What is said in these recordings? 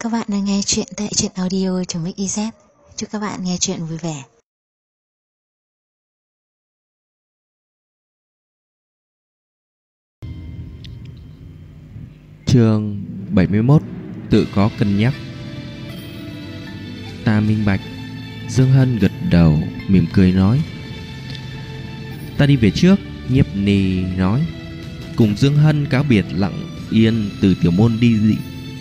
Các bạn đang nghe chuyện tại truyện audio.mix.iz. Chúc các bạn nghe chuyện vui vẻ. Chương 71. Tự có cân nhắc. Ta minh bạch. Dương Hân gật đầu mỉm cười nói: Ta đi về trước. Nhiếp Ni nói. Cùng Dương Hân cáo biệt lặng yên từ tiểu môn đi dị.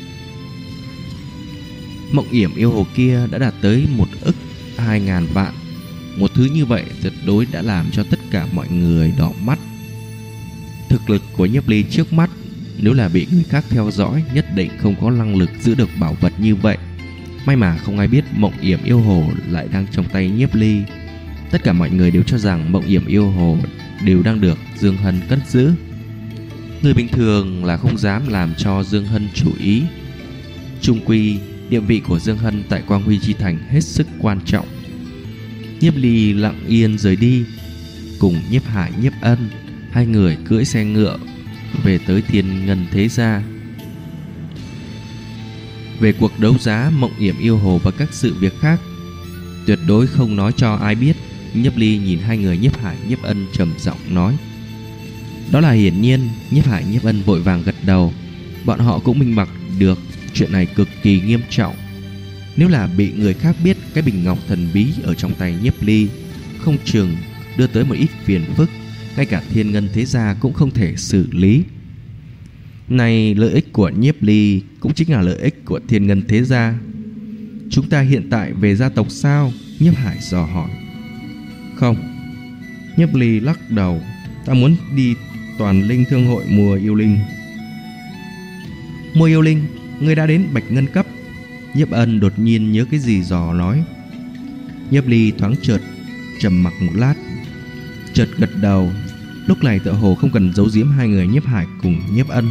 Mộng yểm yêu hồ kia đã đạt tới 1.200.000 vạn. Một thứ như vậy tuyệt đối đã làm cho tất cả mọi người đỏ mắt. Thực lực của Nhiếp Ly trước mắt, nếu là bị người khác theo dõi, nhất định không có năng lực giữ được bảo vật như vậy. May mà không ai biết mộng yểm yêu hồ lại đang trong tay Nhiếp Ly. Tất cả mọi người đều cho rằng mộng yểm yêu hồ đều đang được Dương Hân cất giữ. Người bình thường là không dám làm cho Dương Hân chú ý. Chung quy, địa vị của Dương Hân tại Quang Huy Chi Thành hết sức quan trọng. Nhiếp Ly lặng yên rời đi, cùng Nhiếp Hải, Nhiếp Ân, hai người cưỡi xe ngựa về tới Thiên Ngân Thế Gia. Về cuộc đấu giá mộng yểm yêu hồ và các sự việc khác, tuyệt đối không nói cho ai biết. Nhiếp Ly nhìn hai người Nhiếp Hải, Nhiếp Ân trầm giọng nói. Đó là hiển nhiên. Nhiếp Hải, Nhiếp Ân vội vàng gật đầu. Bọn họ cũng minh bạch được chuyện này cực kỳ nghiêm trọng. Nếu là bị người khác biết cái bình ngọc thần bí ở trong tay Nhiếp Ly, không chừng đưa tới một ít phiền phức, ngay cả Thiên Ngân Thế Gia cũng không thể xử lý. Này, lợi ích của Nhiếp Ly cũng chính là lợi ích của Thiên Ngân Thế Gia. Chúng ta hiện tại về gia tộc sao? Nhiếp Hải dò hỏi. Không. Nhiếp Ly lắc đầu. Ta muốn đi Toàn Linh Thương hội mua yêu linh. Mua yêu linh? Ngươi đã đến Bạch Ngân cấp? Nhiếp Ân đột nhiên nhớ cái gì dò nói. Nhiếp Ly thoáng chợt trầm mặc một lát, chợt gật đầu. Lúc này tựa hồ không cần giấu giếm hai người Nhiếp Hải cùng Nhiếp Ân.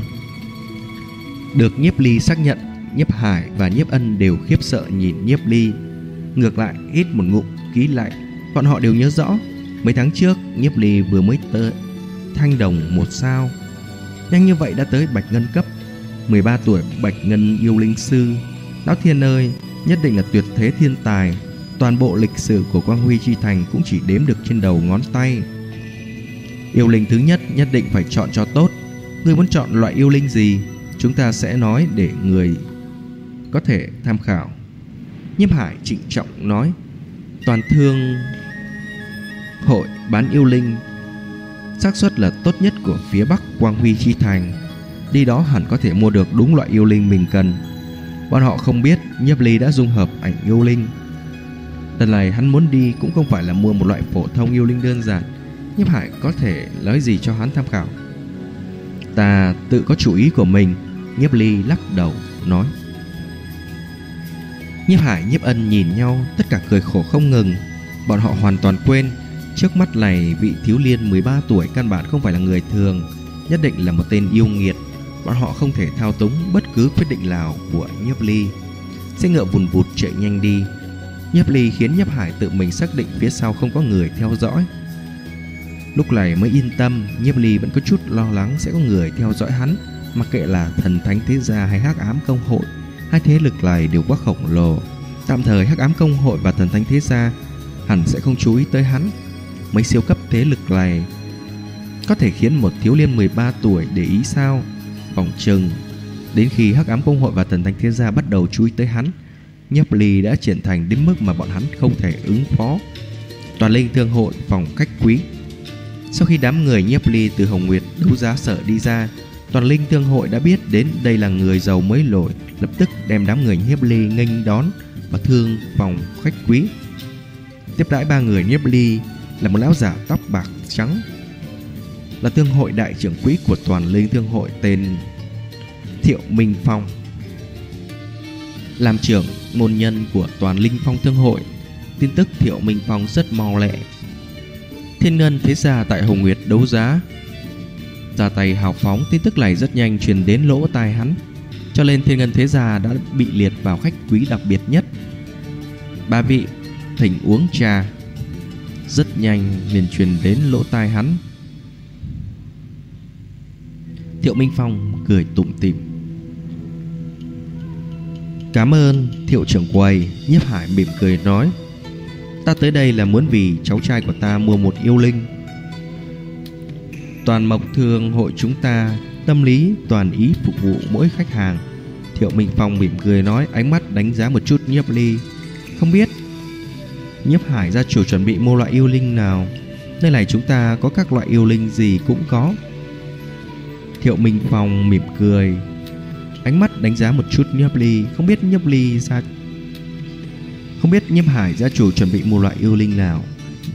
Được Nhiếp Ly xác nhận, Nhiếp Hải và Nhiếp Ân đều khiếp sợ nhìn Nhiếp Ly, ngược lại hít một ngụm khí lạnh. Bọn họ đều nhớ rõ mấy tháng trước Nhiếp Ly vừa mới tới Thanh Đồng 1 sao, nhanh như vậy đã tới Bạch Ngân cấp. 13 tuổi Bạch Ngân yêu linh sư. Lão Thiên ơi, nhất định là tuyệt thế thiên tài. Toàn bộ lịch sử của Quang Huy Chi Thành cũng chỉ đếm được trên đầu ngón tay. Yêu linh thứ nhất nhất định phải chọn cho tốt. Ngươi muốn chọn loại yêu linh gì? Chúng ta sẽ nói để người có thể tham khảo. Nhiếp Hải trịnh trọng nói. Toàn thương hội bán yêu linh, xác suất là tốt nhất của phía Bắc Quang Huy Chi Thành. Đi đó hẳn có thể mua được đúng loại yêu linh mình cần. Bọn họ không biết Nhiếp Ly đã dung hợp ảnh yêu linh. Lần này hắn muốn đi cũng không phải là mua một loại phổ thông yêu linh đơn giản. Nhiếp Hải có thể nói gì cho hắn tham khảo? Ta tự có chủ ý của mình. Nhiếp Ly lắc đầu nói. Nhiếp Hải, Nhiếp Ân nhìn nhau, tất cả cười khổ không ngừng. Bọn họ hoàn toàn quên trước mắt này vị thiếu niên 13 tuổi căn bản không phải là người thường, nhất định là một tên yêu nghiệt. Bọn họ không thể thao túng bất cứ quyết định nào của Nhiếp Ly. Xe ngựa vùn vụt chạy nhanh đi. Nhiếp Ly khiến Nhiếp Hải tự mình xác định phía sau không có người theo dõi. Lúc này mới yên tâm. Nhiếp Ly vẫn có chút lo lắng sẽ có người theo dõi hắn. Mặc kệ là Thần Thánh Thế Gia hay Hắc Ám Công Hội, hai thế lực này đều quá khổng lồ. Tạm thời Hắc Ám Công Hội và Thần Thánh Thế Gia hẳn sẽ không chú ý tới hắn. Mấy siêu cấp thế lực này có thể khiến một thiếu niên 13 tuổi để ý sao? Vòng chừng đến khi Hắc Ám Công Hội và Thần Thánh Thế Gia bắt đầu chú ý tới hắn, Nhiếp Ly đã trưởng thành đến mức mà bọn hắn không thể ứng phó. Toàn Linh Thương hội phòng khách quý. Sau khi đám người Nhiếp Ly từ Hồng Nguyệt đấu giá sở đi ra, Toàn Linh Thương hội đã biết đến đây là người giàu mới nổi, lập tức đem đám người Nhiếp Ly nghênh đón vào thương phòng khách quý. Tiếp đãi ba người Nhiếp Ly là một lão giả tóc bạc trắng, là thương hội đại trưởng quỹ của Toàn Linh Thương hội, tên Thiệu Minh Phong. Làm trưởng môn nhân của Toàn Linh Phong Thương hội, tin tức Thiệu Minh Phong rất mau lẹ. Thiên Ngân Thế Gia tại Hồng Nguyệt đấu giá ra tay hào phóng, tin tức này rất nhanh truyền đến lỗ tai hắn, cho nên Thiên Ngân Thế Gia đã bị liệt vào khách quý đặc biệt nhất. Ba vị thỉnh uống trà. Rất nhanh liền truyền đến lỗ tai hắn. Thiệu Minh Phong cười tủm tỉm. Cảm ơn Thiệu trưởng quầy. Nhiếp Hải mỉm cười nói, ta tới đây là muốn vì cháu trai của ta mua một yêu linh. Toàn Mộc Thương hội chúng ta tâm lý toàn ý phục vụ mỗi khách hàng. Thiệu Minh Phong mỉm cười nói, ánh mắt đánh giá một chút Nhiếp Ly. Không biết Nhiếp Hải gia chủ chuẩn bị mua loại yêu linh nào? Nơi này chúng ta có các loại yêu linh gì cũng có. Thiệu Minh Phong mỉm cười, ánh mắt đánh giá một chút Nhiếp Ly. Không biết Nhiếp Hải gia chủ chuẩn bị mua loại yêu linh nào.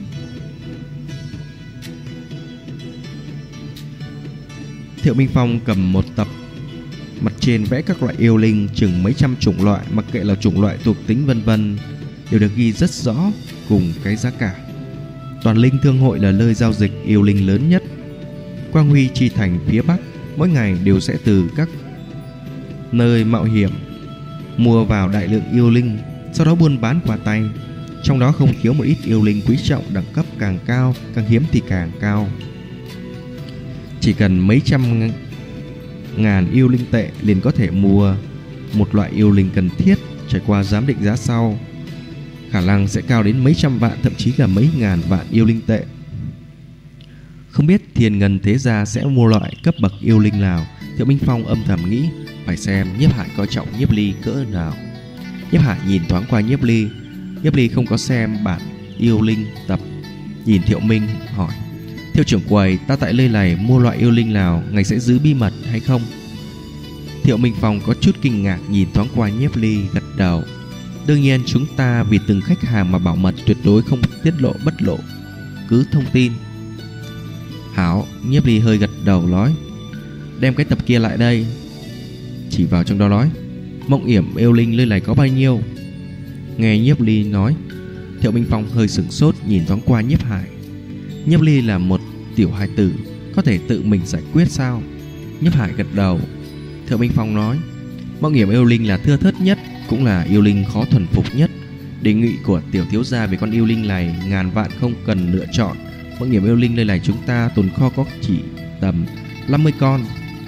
Thiệu Minh Phong cầm một tập, mặt trên vẽ các loại yêu linh chừng mấy trăm chủng loại, mặc kệ là chủng loại, thuộc tính vân vân đều được ghi rất rõ cùng cái giá cả. Toàn Linh Thương hội là nơi giao dịch yêu linh lớn nhất. Quang Huy chi thành phía Bắc mỗi ngày đều sẽ từ các nơi mạo hiểm mua vào đại lượng yêu linh, sau đó buôn bán qua tay. Trong đó không thiếu một ít yêu linh quý trọng, đẳng cấp càng cao, càng hiếm thì càng cao. Chỉ cần mấy trăm ngàn yêu linh tệ liền có thể mua một loại yêu linh cần thiết. Trải qua giám định giá sau, khả năng sẽ cao đến mấy trăm vạn, thậm chí là mấy ngàn vạn yêu linh tệ. Không biết Thiên Ngân thế gia sẽ mua loại cấp bậc yêu linh nào. Thiệu Minh Phong âm thầm nghĩ, phải xem Nhiếp Hải coi trọng Nhiếp Ly cỡ nào. Nhiếp Hải nhìn thoáng qua Nhiếp Ly. Nhiếp Ly không có xem bản yêu linh tập, nhìn Thiệu Minh hỏi, Thiệu trưởng quầy, ta tại nơi này mua loại yêu linh nào, ngài sẽ giữ bí mật hay không? Thiệu Minh Phong có chút kinh ngạc, nhìn thoáng qua Nhiếp Ly, gật đầu. Đương nhiên chúng ta vì từng khách hàng mà bảo mật, tuyệt đối không tiết lộ bất lộ cứ thông tin. Hảo. Nhiếp Ly hơi gật đầu nói, đem cái tập kia lại đây. Chỉ vào trong đó nói, mộng yểm yêu linh nơi này có bao nhiêu? Nghe Nhiếp Ly nói, Thiệu Minh Phong hơi sửng sốt, nhìn thoáng qua Nhiếp Hải. Nhiếp Ly là một tiểu hài tử, có thể tự mình giải quyết sao? Nhiếp Hải gật đầu. Thiệu Minh Phong nói, mộng yểm yêu linh là thưa thớt nhất, cũng là yêu linh khó thuần phục nhất. Đề nghị của tiểu thiếu gia về con yêu linh này ngàn vạn không cần lựa chọn. Mộng yểm yêu linh nơi này chúng ta tồn kho có chỉ tầm 50 con.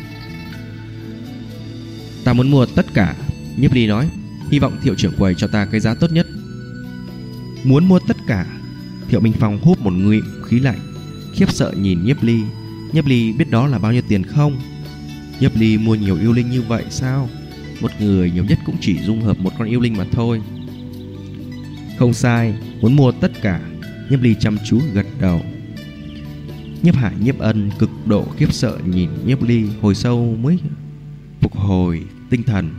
Ta muốn mua tất cả. Nhiếp Ly nói, hy vọng Thiệu trưởng quầy cho ta cái giá tốt nhất. Muốn mua tất cả? Thiệu Minh Phong hút một ngụm khí lạnh, khiếp sợ nhìn Nhiếp Ly. Nhiếp Ly biết đó là bao nhiêu tiền không? Nhiếp Ly mua nhiều yêu linh như vậy sao? Một người nhiều nhất cũng chỉ dung hợp một con yêu linh mà thôi. Không sai, muốn mua tất cả. Nhiếp Ly chăm chú gật đầu. Nhiếp Hải, Nhiếp Ân cực độ khiếp sợ nhìn Nhiếp Ly, hồi sâu mới phục hồi tinh thần.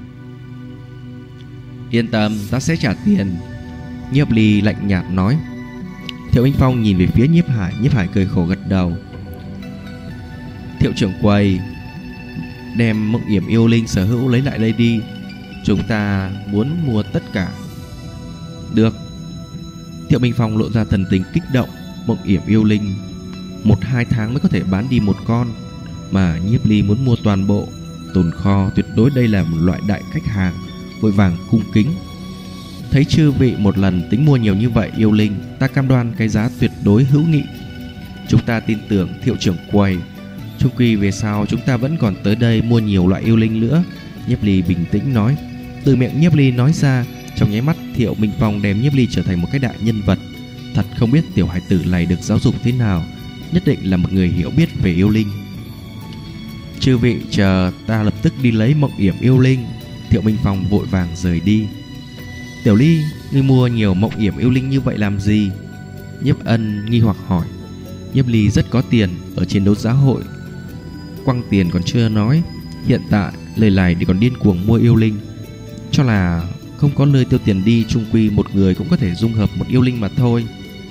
Yên tâm, ta sẽ trả tiền. Nhiếp Ly lạnh nhạt nói. Thiệu Minh Phong nhìn về phía Nhiếp Hải. Nhiếp Hải cười khổ gật đầu. Thiệu trưởng quầy, đem mộng yểm yêu linh sở hữu lấy lại đây đi. Chúng ta muốn mua tất cả. Được. Thiệu Minh Phong lộ ra thần tình kích động. Mộng yểm yêu linh 1-2 tháng mới có thể bán đi một con, mà Nhiếp Ly muốn mua toàn bộ, tồn kho tuyệt đối. Đây là một loại đại khách hàng, vội vàng cung kính. Thấy chư vị một lần tính mua nhiều như vậy yêu linh, ta cam đoan cái giá tuyệt đối hữu nghị. Chúng ta tin tưởng Thiệu trưởng quầy. Chung quy về sau chúng ta vẫn còn tới đây mua nhiều loại yêu linh nữa. Nhiếp Ly bình tĩnh nói. Từ miệng Nhiếp Ly nói ra, trong nháy mắt Thiệu Minh Phong đem Nhiếp Ly trở thành một cái đại nhân vật. Thật không biết tiểu hải tử này được giáo dục thế nào, nhất định là một người hiểu biết về yêu linh. Chư vị chờ ta lập tức đi lấy mộng yểm yêu linh. Thiệu Minh Phong vội vàng rời đi. Tiểu Ly, ngươi mua nhiều mộng yểm yêu linh như vậy làm gì? Nhiếp Ân nghi hoặc hỏi. Nhiếp Ly rất có tiền, ở trên đấu giá hội quăng tiền còn chưa nói, hiện tại lời này để còn điên cuồng mua yêu linh. Cho là không có nơi tiêu tiền đi, chung quy một người cũng có thể dung hợp một yêu linh mà thôi.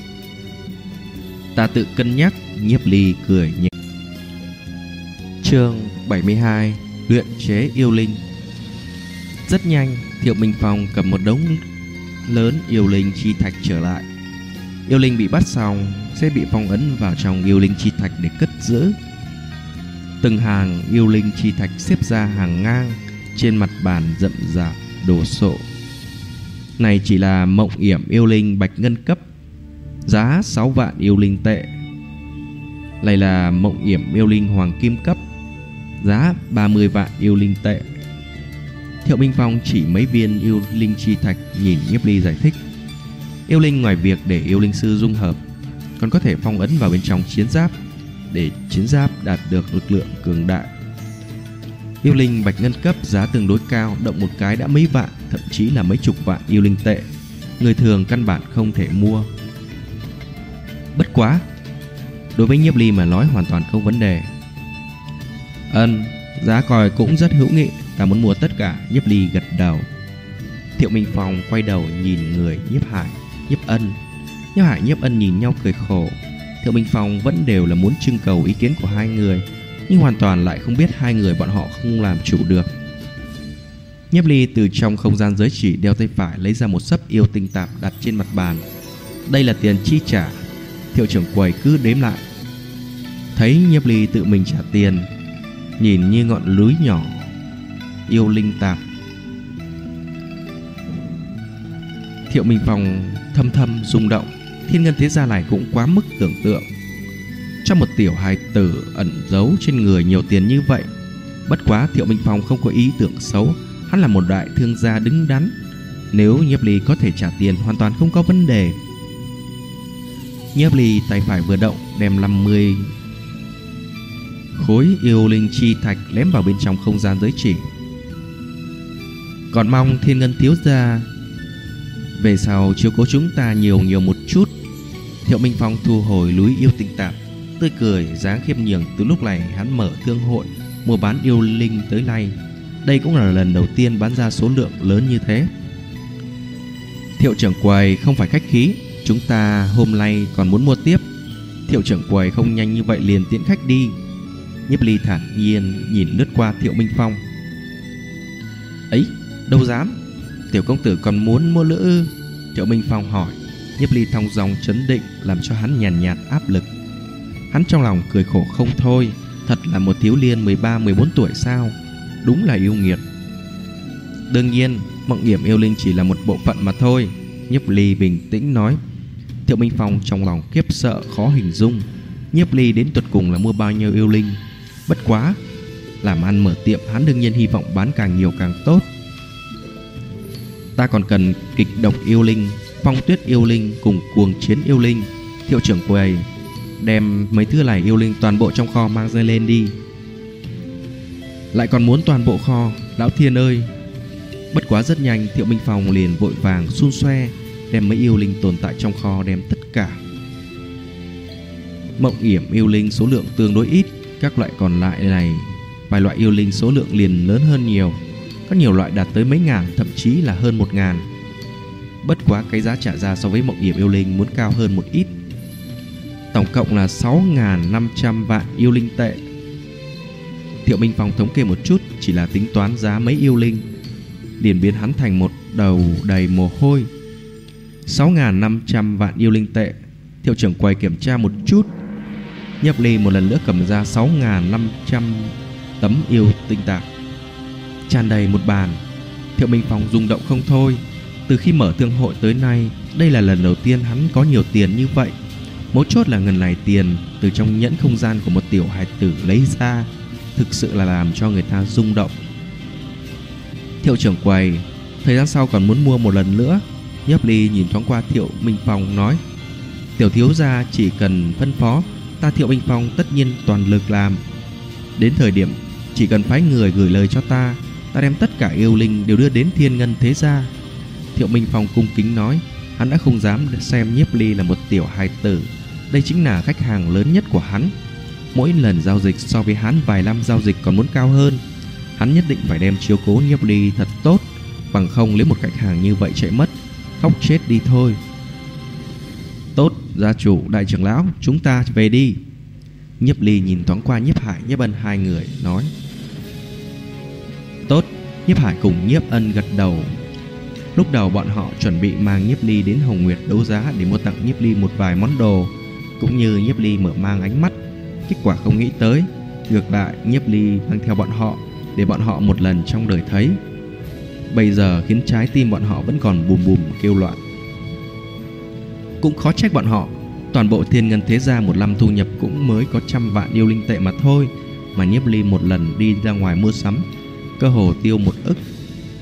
Ta tự cân nhắc. Nhiếp Ly cười nhẹ. Chương 72, luyện chế yêu linh. Rất nhanh, Thiệu Minh Phong cầm một đống lớn yêu linh chi thạch trở lại. Yêu linh bị bắt xong sẽ bị phong ấn vào trong yêu linh chi thạch để cất giữ. Từng hàng yêu linh chi thạch xếp ra hàng ngang trên mặt bàn rậm rạp đồ sộ. Này chỉ là mộng yểm yêu linh bạch ngân cấp, giá 6 vạn yêu linh tệ. Này là mộng yểm yêu linh hoàng kim cấp, giá 30 vạn yêu linh tệ. Thiệu Minh Phong chỉ mấy viên yêu linh chi thạch, nhìn Nhiếp Ly giải thích. Yêu linh ngoài việc để yêu linh sư dung hợp, còn có thể phong ấn vào bên trong chiến giáp, để chiến giáp đạt được lực lượng cường đại. Yêu linh bạch ngân cấp giá tương đối cao, động một cái đã mấy vạn, thậm chí là mấy chục vạn yêu linh tệ. Người thường căn bản không thể mua. Bất quá, đối với Nhiếp Ly mà nói hoàn toàn không vấn đề. Giá còi cũng rất hữu nghị, ta muốn mua tất cả. Nhiếp Ly gật đầu. Thiệu Minh Phong quay đầu nhìn người Nhiếp Hải, Nhiếp Ân. Nhiếp Hải, Nhiếp Ân nhìn nhau cười khổ. Thiệu Minh Phong vẫn đều là muốn trưng cầu ý kiến của hai người, nhưng hoàn toàn lại không biết hai người bọn họ không làm chủ được. Nhiếp Ly từ trong không gian giới chỉ đeo tay phải lấy ra một xấp yêu tinh tạp đặt trên mặt bàn. Đây là tiền chi trả. Thiệu trưởng quầy cứ đếm lại. Thấy Nhiếp Ly tự mình trả tiền, nhìn như ngọn núi nhỏ yêu linh tạp, Thiệu Minh Phong thâm thâm rung động. Thiên ngân thế gia này cũng quá mức tưởng tượng. Cho một tiểu hài tử ẩn giấu trên người nhiều tiền như vậy. Bất quá Thiệu Minh Phong không có ý tưởng xấu, hắn là một đại thương gia đứng đắn. Nếu Nhiếp Ly có thể trả tiền, hoàn toàn không có vấn đề. Nhiếp Ly tay phải vừa động, đem 50 khối yêu linh chi thạch ném vào bên trong không gian giới chỉ. Còn mong Thiên ngân thiếu gia về sau chiếu cố chúng ta nhiều một chút. Thiệu Minh Phong thu hồi núi yêu tinh tạp, tươi cười dáng khiêm nhường. Từ lúc này hắn mở thương hội mua bán yêu linh tới nay, đây cũng là lần đầu tiên bán ra số lượng lớn như thế. Thiệu trưởng quầy không phải khách khí, chúng ta hôm nay còn muốn mua tiếp. Thiệu trưởng quầy không nhanh như vậy liền tiễn khách đi. Nhiếp Ly thản nhiên nhìn lướt qua Thiệu Minh Phong. Ấy, đâu dám, tiểu công tử còn muốn mua nữa ư? Thiệu Minh Phong hỏi. Nhiếp Ly thong dong trấn định làm cho hắn nhàn nhạt áp lực. Hắn trong lòng cười khổ không thôi. Thật là một thiếu niên 13-14 tuổi sao? Đúng là yêu nghiệt. Đương nhiên, mộng điểm yêu linh chỉ là một bộ phận mà thôi. Nhiếp Ly bình tĩnh nói. Thiệu Minh Phong trong lòng khiếp sợ khó hình dung. Nhiếp Ly đến tuột cùng là mua bao nhiêu yêu linh? Bất quá, làm ăn mở tiệm, hắn đương nhiên hy vọng bán càng nhiều càng tốt. Ta còn cần kịch độc yêu linh, phong tuyết yêu linh cùng cuồng chiến yêu linh. Thiệu trưởng quầy, đem mấy thứ này yêu linh toàn bộ trong kho mang ra lên đi. Lại còn muốn toàn bộ kho? Lão Thiên ơi! Bất quá rất nhanh, Thiệu Minh Phong liền vội vàng xun xoe đem mấy yêu linh tồn tại trong kho đem tất cả. Mộng yểm yêu linh số lượng tương đối ít, các loại còn lại này vài loại yêu linh số lượng liền lớn hơn nhiều. Có nhiều loại đạt tới mấy ngàn, thậm chí là hơn 1.000. Bất quá cái giá trả ra so với mộng yểm yêu linh muốn cao hơn một ít. Tổng cộng là 6.500 vạn yêu linh tệ. Thiệu Minh Phong thống kê một chút, chỉ là tính toán giá mấy yêu linh liền biến hắn thành một đầu đầy mồ hôi. 6.500 vạn yêu linh tệ. Thiệu trưởng quầy kiểm tra một chút. Nhiếp Ly một lần nữa cầm ra 6.500 tấm yêu tinh tạp, tràn đầy một bàn. Thiệu Minh Phong rung động không thôi. Từ khi mở thương hội tới nay, đây là lần đầu tiên hắn có nhiều tiền như vậy. Mấu chốt là ngần này tiền từ trong nhẫn không gian của một tiểu hài tử lấy ra, thực sự là làm cho người ta rung động. Thiệu trưởng quầy, thời gian sau còn muốn mua một lần nữa. Nhiếp Ly nhìn thoáng qua Thiệu Minh Phong nói. Tiểu thiếu gia chỉ cần phân phó, ta Thiệu Minh Phong tất nhiên toàn lực làm. Đến thời điểm chỉ cần phái người gửi lời cho ta, ta đem tất cả yêu linh đều đưa đến Thiên ngân thế gia. Thiệu Minh Phong cung kính nói. Hắn đã không dám xem Nhiếp Ly là một tiểu hài tử. Đây chính là khách hàng lớn nhất của hắn. Mỗi lần giao dịch so với hắn vài năm giao dịch còn muốn cao hơn. Hắn nhất định phải đem chiếu cố Nhiếp Ly thật tốt, bằng không nếu một khách hàng như vậy chạy mất, khóc chết đi thôi. Tốt, gia chủ, đại trưởng lão, chúng ta về đi. Nhiếp Ly nhìn thoáng qua Nhiếp Hải, Nhiếp Ân hai người nói. Tốt. Nhiếp Hải cùng Nhiếp Ân gật đầu. Lúc đầu bọn họ chuẩn bị mang Nhiếp Ly đến Hồng Nguyệt đấu giá để mua tặng Nhiếp Ly một vài món đồ, cũng như Nhiếp Ly mở mang ánh mắt. Kết quả không nghĩ tới, ngược lại Nhiếp Ly mang theo bọn họ để bọn họ một lần trong đời thấy. Bây giờ khiến trái tim bọn họ vẫn còn bùm bùm kêu loạn. Cũng khó trách bọn họ. Toàn bộ Thiên ngân thế gia một năm thu nhập cũng mới có 100 vạn yêu linh tệ mà thôi, mà Nhiếp Ly một lần đi ra ngoài mua sắm cơ hồ tiêu 1 ức.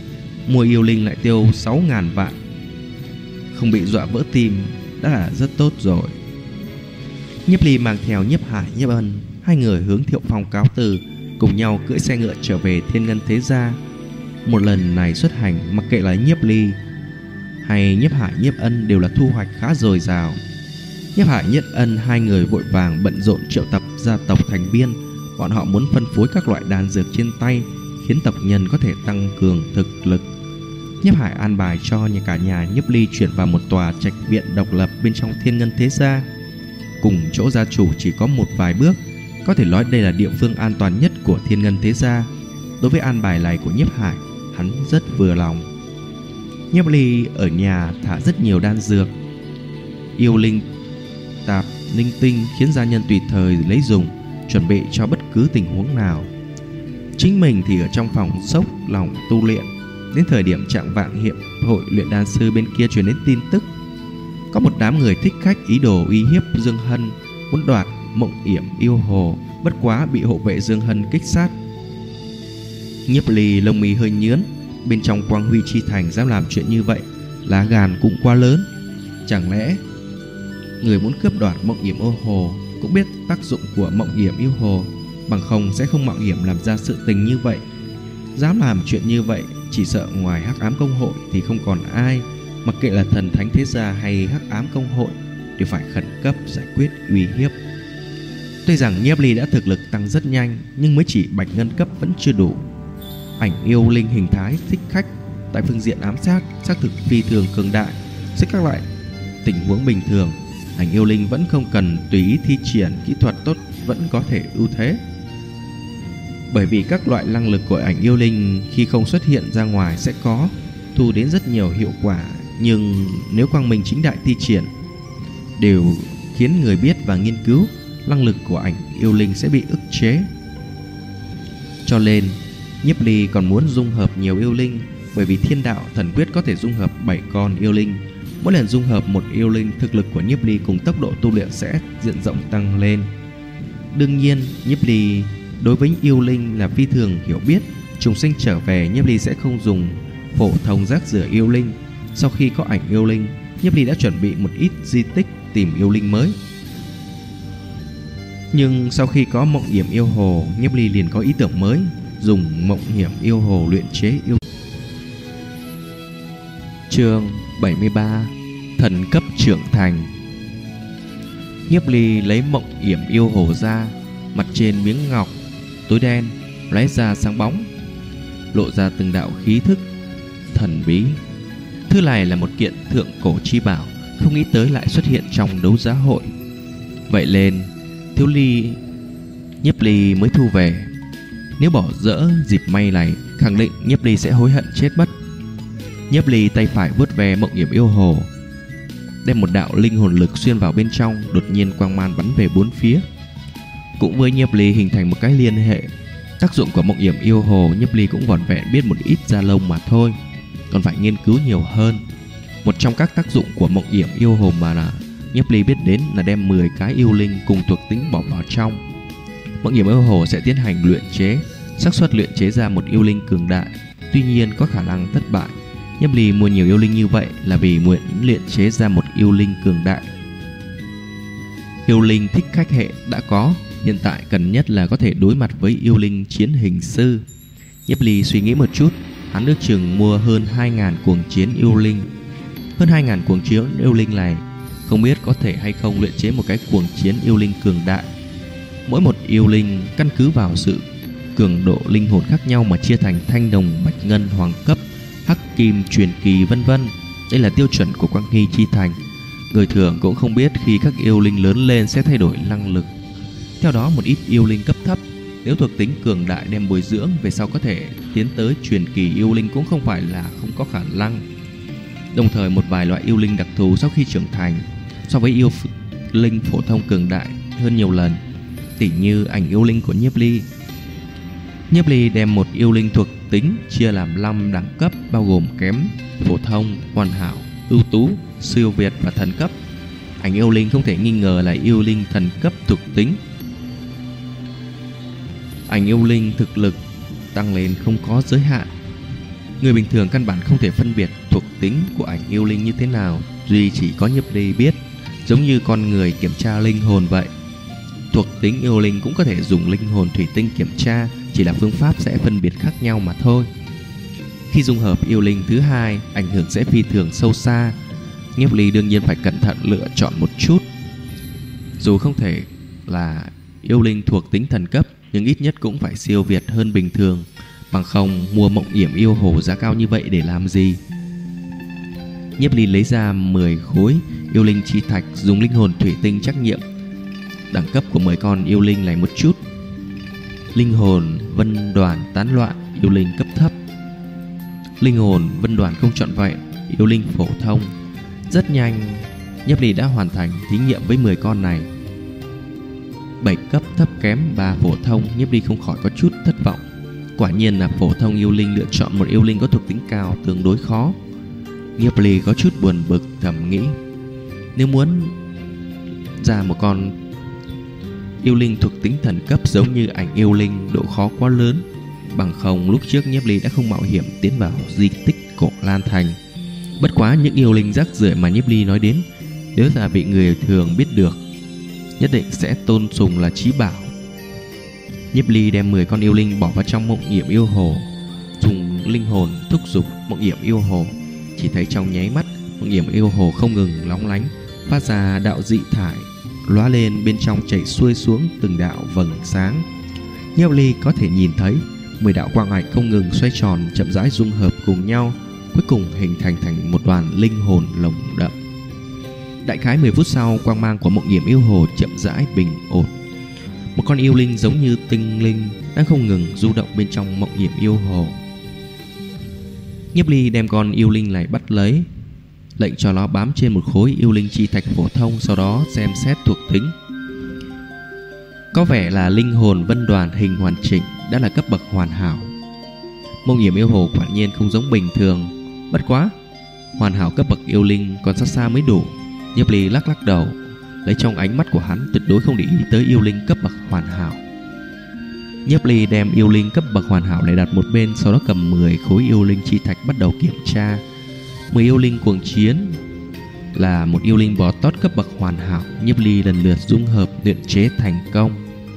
mua yêu linh lại tiêu 6.000 vạn. Không bị dọa vỡ tim đã là rất tốt rồi. Nhiếp Ly mang theo Nhiếp Hải, Nhiếp Ân, hai người hướng Thiệu Phong cáo từ, cùng nhau cưỡi xe ngựa trở về Thiên Ngân Thế Gia. Một lần này xuất hành, mặc kệ là Nhiếp Ly hay Nhiếp Hải, Nhiếp Ân đều là thu hoạch khá dồi dào. Nhiếp Hải, Nhiếp Ân hai người vội vàng bận rộn triệu tập gia tộc thành viên. Bọn họ muốn phân phối các loại đan dược trên tay, khiến tộc nhân có thể tăng cường thực lực. Nhiếp Hải an bài cho cả nhà Nhiếp Ly chuyển vào một tòa trạch viện độc lập bên trong Thiên Ngân Thế Gia. Cùng chỗ gia chủ chỉ có một vài bước, có thể nói đây là địa phương an toàn nhất của Thiên Ngân Thế Gia. Đối với an bài này của Nhiếp Hải, hắn rất vừa lòng. Nhiếp Ly ở nhà thả rất nhiều đan dược, yêu linh tạp, linh tinh, khiến gia nhân tùy thời lấy dùng, chuẩn bị cho bất cứ tình huống nào. Chính mình thì ở trong phòng dốc lòng tu luyện. Đến thời điểm chạng vạng, hiệp hội luyện đan sư bên kia truyền đến tin tức, có một đám người thích khách ý đồ uy hiếp Dương Hân, muốn đoạt Mộng Yểm Yêu Hồ, bất quá bị hộ vệ Dương Hân kích sát. Nhiếp Ly lông mi hơi nhướng, bên trong Quang Huy Chi Thành dám làm chuyện như vậy, lá gan cũng quá lớn. Chẳng lẽ người muốn cướp đoạt Mộng Yểm Yêu Hồ cũng biết tác dụng của Mộng Yểm Yêu Hồ, bằng không sẽ không mạo hiểm làm ra sự tình như vậy. Dám làm chuyện như vậy, chỉ sợ ngoài Hắc Ám Công Hội thì không còn ai. Mặc kệ là Thần Thánh Thế Gia hay Hắc Ám Công Hội đều phải khẩn cấp giải quyết uy hiếp. Tuy rằng Nhiếp Ly đã thực lực tăng rất nhanh, nhưng mới chỉ bạch ngân cấp vẫn chưa đủ. Ảnh yêu linh hình thái thích khách tại phương diện ám sát xác thực phi thường cường đại. Dưới các loại tình huống bình thường, ảnh yêu linh vẫn không cần tùy ý thi triển kỹ thuật tốt vẫn có thể ưu thế. Bởi vì các loại năng lực của ảnh yêu linh khi không xuất hiện ra ngoài sẽ có thu đến rất nhiều hiệu quả, nhưng nếu quang minh chính đại thi triển đều khiến người biết và nghiên cứu, năng lực của ảnh yêu linh sẽ bị ức chế. Cho nên Nhiếp Ly còn muốn dung hợp nhiều yêu linh, bởi vì Thiên Đạo Thần Quyết có thể dung hợp 7 con yêu linh. Mỗi lần dung hợp một yêu linh, thực lực của Nhiếp Ly cùng tốc độ tu luyện sẽ diện rộng tăng lên. Đương nhiên, Nhiếp Ly đối với yêu linh là phi thường hiểu biết. Trùng sinh trở về, Nhiếp Ly sẽ không dùng phổ thông rác rưởi yêu linh. Sau khi có ảnh yêu linh, Nhiếp Ly đã chuẩn bị một ít di tích tìm yêu linh mới. Nhưng sau khi có Mộng Yểm Yêu Hồ, Nhiếp Ly liền có ý tưởng mới, dùng Mộng Yểm Yêu Hồ luyện chế yêu. Chương 73: Thần cấp trưởng thành. Nhiếp Ly lấy Mộng Yểm Yêu Hồ ra, mặt trên miếng ngọc tối đen lóe ra sáng bóng, lộ ra từng đạo khí thức thần bí. Thứ này là một kiện thượng cổ chi bảo, không nghĩ tới lại xuất hiện trong đấu giá hội. Vậy nên Nhiếp Ly mới thu về. Nếu bỏ dỡ dịp may này, khẳng định Nhiếp Ly sẽ hối hận chết mất. Nhiếp Ly tay phải vuốt về Mộng Yểm Yêu Hồ, đem một đạo linh hồn lực xuyên vào bên trong, đột nhiên quang man bắn về bốn phía. Cũng với Nhiếp Ly hình thành một cái liên hệ. Tác dụng của Mộng Yểm Yêu Hồ, Nhiếp Ly cũng vỏn vẹn biết một ít da lông mà thôi, còn phải nghiên cứu nhiều hơn. Một trong các tác dụng của Mộng Yểm Yêu Hồ mà Nhiếp Ly biết đến là đem 10 cái yêu linh cùng thuộc tính bỏ vào trong. Mộng Yểm Yêu Hồ sẽ tiến hành luyện chế, xác suất luyện chế ra một yêu linh cường đại, tuy nhiên có khả năng thất bại. Nhiếp Ly mua nhiều yêu linh như vậy là vì muốn luyện chế ra một yêu linh cường đại. Yêu linh thích khách hệ đã có, hiện tại cần nhất là có thể đối mặt với yêu linh chiến hình sư. Nhiếp Ly suy nghĩ một chút, hắn ước chừng mua hơn 2.000 cuồng chiến yêu linh. Hơn 2.000 cuồng chiến yêu linh này, không biết có thể hay không luyện chế một cái cuồng chiến yêu linh cường đại. Mỗi một yêu linh căn cứ vào sự cường độ linh hồn khác nhau mà chia thành thanh đồng, bạch ngân, hoàng cấp, hắc kim, truyền kỳ vân vân. Đây là tiêu chuẩn của Quang Huy Chi Thành. Người thường cũng không biết khi các yêu linh lớn lên sẽ thay đổi năng lực. Theo đó, một ít yêu linh cấp thấp nếu thuộc tính cường đại đem bồi dưỡng, về sau có thể tiến tới truyền kỳ yêu linh cũng không phải là không có khả năng. Đồng thời một vài loại yêu linh đặc thù sau khi trưởng thành so với yêu linh phổ thông cường đại hơn nhiều lần, tỉ như ảnh yêu linh của Nhiếp Ly. Nhiếp Ly đem một yêu linh thuộc tính chia làm 5 đẳng cấp, bao gồm kém, phổ thông, hoàn hảo, ưu tú, siêu việt và thần cấp. Ảnh yêu linh không thể nghi ngờ là yêu linh thần cấp thuộc tính. Ảnh yêu linh thực lực tăng lên không có giới hạn. Người bình thường căn bản không thể phân biệt thuộc tính của ảnh yêu linh như thế nào, duy chỉ có Nhiếp Ly biết, giống như con người kiểm tra linh hồn vậy. Thuộc tính yêu linh cũng có thể dùng linh hồn thủy tinh kiểm tra, chỉ là phương pháp sẽ phân biệt khác nhau mà thôi. Khi dung hợp yêu linh thứ hai, ảnh hưởng sẽ phi thường sâu xa. Nhiếp Ly đương nhiên phải cẩn thận lựa chọn một chút. Dù không thể là yêu linh thuộc tính thần cấp, nhưng ít nhất cũng phải siêu việt hơn bình thường, bằng không mua Mộng Yểm Yêu Hồ giá cao như vậy để làm gì? Nhiếp Ly lấy ra 10 khối yêu linh chi thạch, dùng linh hồn thủy tinh trắc nghiệm đẳng cấp của 10 con yêu linh này một chút. Linh hồn vân đoàn tán loạn, yêu linh cấp thấp. Linh hồn vân đoàn không trọn vẹn, yêu linh phổ thông. Rất nhanh, Nhiếp Ly đã hoàn thành thí nghiệm với 10 con này. 7 cấp thấp kém, 3 phổ thông. Nhiếp Ly không khỏi có chút thất vọng. Quả nhiên là phổ thông yêu linh lựa chọn một yêu linh có thuộc tính cao tương đối khó. Nhiếp Ly có chút buồn bực, thầm nghĩ, nếu muốn ra một con yêu linh thuộc tính thần cấp giống như ảnh yêu linh, độ khó quá lớn. Bằng không lúc trước Nhiếp Ly đã không mạo hiểm tiến vào di tích Cổ Lan Thành. Bất quá những yêu linh rác rưởi mà Nhiếp Ly nói đến, nếu là bị người thường biết được, nhất định sẽ tôn sùng là chí bảo. Nhiếp Ly đem 10 con yêu linh bỏ vào trong Mộng Yểm Yêu Hồ, dùng linh hồn thúc giục Mộng Yểm Yêu Hồ. Chỉ thấy trong nháy mắt, Mộng Yểm Yêu Hồ không ngừng lóng lánh, phát ra đạo dị thải lóa lên, bên trong chảy xuôi xuống từng đạo vầng sáng. Nhiếp Ly có thể nhìn thấy 10 đạo quang ảnh không ngừng xoay tròn, chậm rãi dung hợp cùng nhau, cuối cùng hình thành một đoàn linh hồn lồng đậm. Đại khái 10 phút sau, quang mang của Mộng Yểm Yêu Hồ chậm rãi bình ổn. Một con yêu linh giống như tinh linh đang không ngừng du động bên trong Mộng Yểm Yêu Hồ. Nhiếp Ly đem con yêu linh này bắt lấy, lệnh cho nó bám trên một khối yêu linh chi thạch phổ thông, sau đó xem xét thuộc tính. Có vẻ là linh hồn vân đoàn hình hoàn chỉnh, đã là cấp bậc hoàn hảo. Mộng Yểm Yêu Hồ quả nhiên không giống bình thường. Bất quá, hoàn hảo cấp bậc yêu linh còn xa xa mới đủ. Nhiếp Ly lắc lắc đầu, lấy trong ánh mắt của hắn tuyệt đối không để ý tới yêu linh cấp bậc hoàn hảo. Nhiếp Ly đem yêu linh cấp bậc hoàn hảo này đặt một bên, sau đó cầm 10 khối yêu linh chi thạch bắt đầu kiểm tra. 10 yêu linh cuồng chiến là một yêu linh bò tót cấp bậc hoàn hảo. Nhiếp Ly lần lượt dung hợp luyện chế thành công.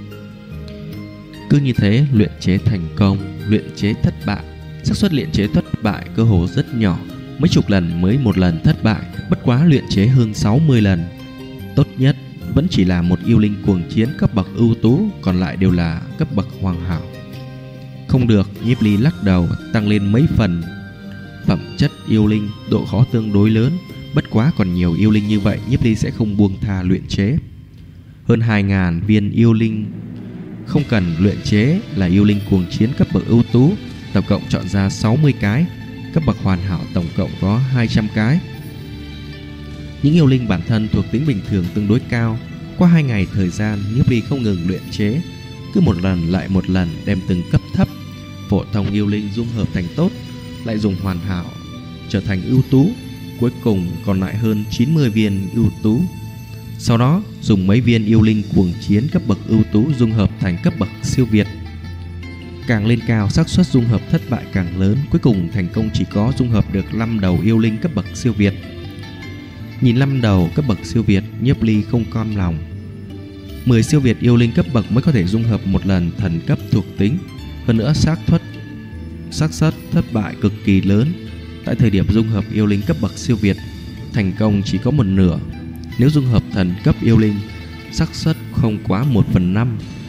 Cứ như thế, luyện chế thành công, luyện chế thất bại. Xác suất luyện chế thất bại cơ hồ rất nhỏ, mấy chục lần mới một lần thất bại. Bất quá luyện chế hơn 60 lần. Tốt nhất vẫn chỉ là một yêu linh cuồng chiến cấp bậc ưu tú, còn lại đều là cấp bậc hoàn hảo. Không được, Nhiếp Ly lắc đầu, tăng lên mấy phần. Phẩm chất yêu linh, độ khó tương đối lớn. Bất quá còn nhiều yêu linh như vậy, Nhiếp Ly sẽ không buông tha luyện chế. Hơn 2.000 viên yêu linh không cần luyện chế là yêu linh cuồng chiến cấp bậc ưu tú, tổng cộng chọn ra 60 cái. Cấp bậc hoàn hảo tổng cộng có 200 cái. Những yêu linh bản thân thuộc tính bình thường tương đối cao. Qua 2 ngày thời gian, Nhiếp Ly không ngừng luyện chế, cứ một lần lại một lần đem từng cấp thấp, phổ thông yêu linh dung hợp thành tốt, lại dùng hoàn hảo trở thành ưu tú, cuối cùng còn lại hơn 90 viên ưu tú. Sau đó dùng mấy viên yêu linh cuồng chiến cấp bậc ưu tú dung hợp thành cấp bậc siêu việt. Càng lên cao, xác suất dung hợp thất bại càng lớn, cuối cùng thành công chỉ có dung hợp được 5 đầu yêu linh cấp bậc siêu việt. Nhìn 5 đầu cấp bậc siêu việt, Nhiếp Ly không cam lòng. 10 siêu việt yêu linh cấp bậc mới có thể dung hợp một lần thần cấp thuộc tính. Hơn nữa xác suất thất bại cực kỳ lớn. Tại thời điểm dung hợp yêu linh cấp bậc siêu việt, thành công chỉ có một nửa. Nếu dung hợp thần cấp yêu linh, xác suất không quá 1/5.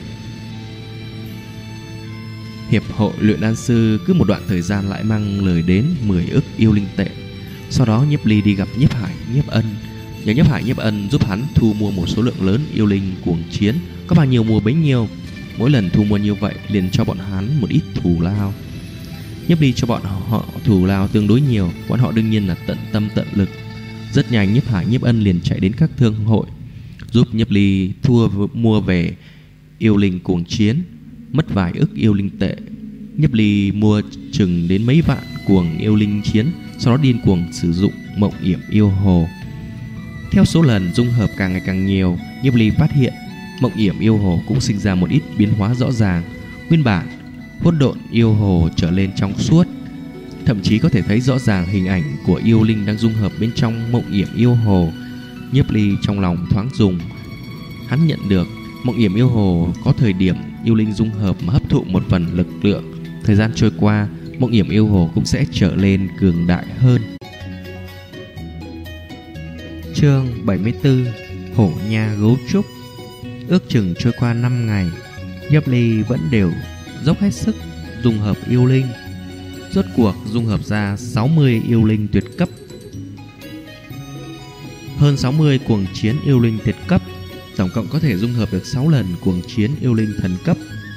Hiệp hội luyện đan sư cứ một đoạn thời gian lại mang lời đến 10 ức yêu linh tệ. Sau đó Nhiếp Ly đi gặp Nhiếp Hải, Nhiếp Ân, nhờ Nhiếp Hải, Nhiếp Ân giúp hắn thu mua một số lượng lớn yêu linh cuồng chiến, có bao nhiêu mua bấy nhiêu. Mỗi lần thu mua như vậy liền cho bọn hắn một ít thù lao. Nhiếp Ly cho bọn họ thù lao tương đối nhiều, bọn họ đương nhiên là tận tâm tận lực. Rất nhanh Nhiếp Hải, Nhiếp Ân liền chạy đến các thương hội giúp Nhiếp Ly mua về yêu linh cuồng chiến, mất vài ức yêu linh tệ. Nhiếp Ly mua chừng đến mấy vạn cuồng yêu linh chiến, sau đó điên cuồng sử dụng Mộng Yểm Yêu Hồ. Theo số lần dung hợp càng ngày càng nhiều, Nhiếp Ly phát hiện Mộng Yểm Yêu Hồ cũng sinh ra một ít biến hóa rõ ràng. Nguyên bản hỗn độn yêu hồ trở lên trong suốt, thậm chí có thể thấy rõ ràng hình ảnh của yêu linh đang dung hợp bên trong mộng yểm yêu hồ. Nhiếp Ly trong lòng thoáng rùng. Hắn nhận được mộng yểm yêu hồ có thời điểm yêu linh dung hợp mà hấp thụ một phần lực lượng. Thời gian trôi qua, mộng yểm yêu hồ cũng sẽ trở lên cường đại hơn. Chương 74: Hổ nha gấu trúc. Ước chừng trôi qua 5 ngày, Nhiếp Ly vẫn đều dốc hết sức dung hợp yêu linh. Rốt cuộc dung hợp ra 60 yêu linh tuyệt cấp, hơn 60 cuồng chiến yêu linh tuyệt cấp. Tổng cộng có thể dung hợp được 6 lần cuồng chiến yêu linh thần cấp.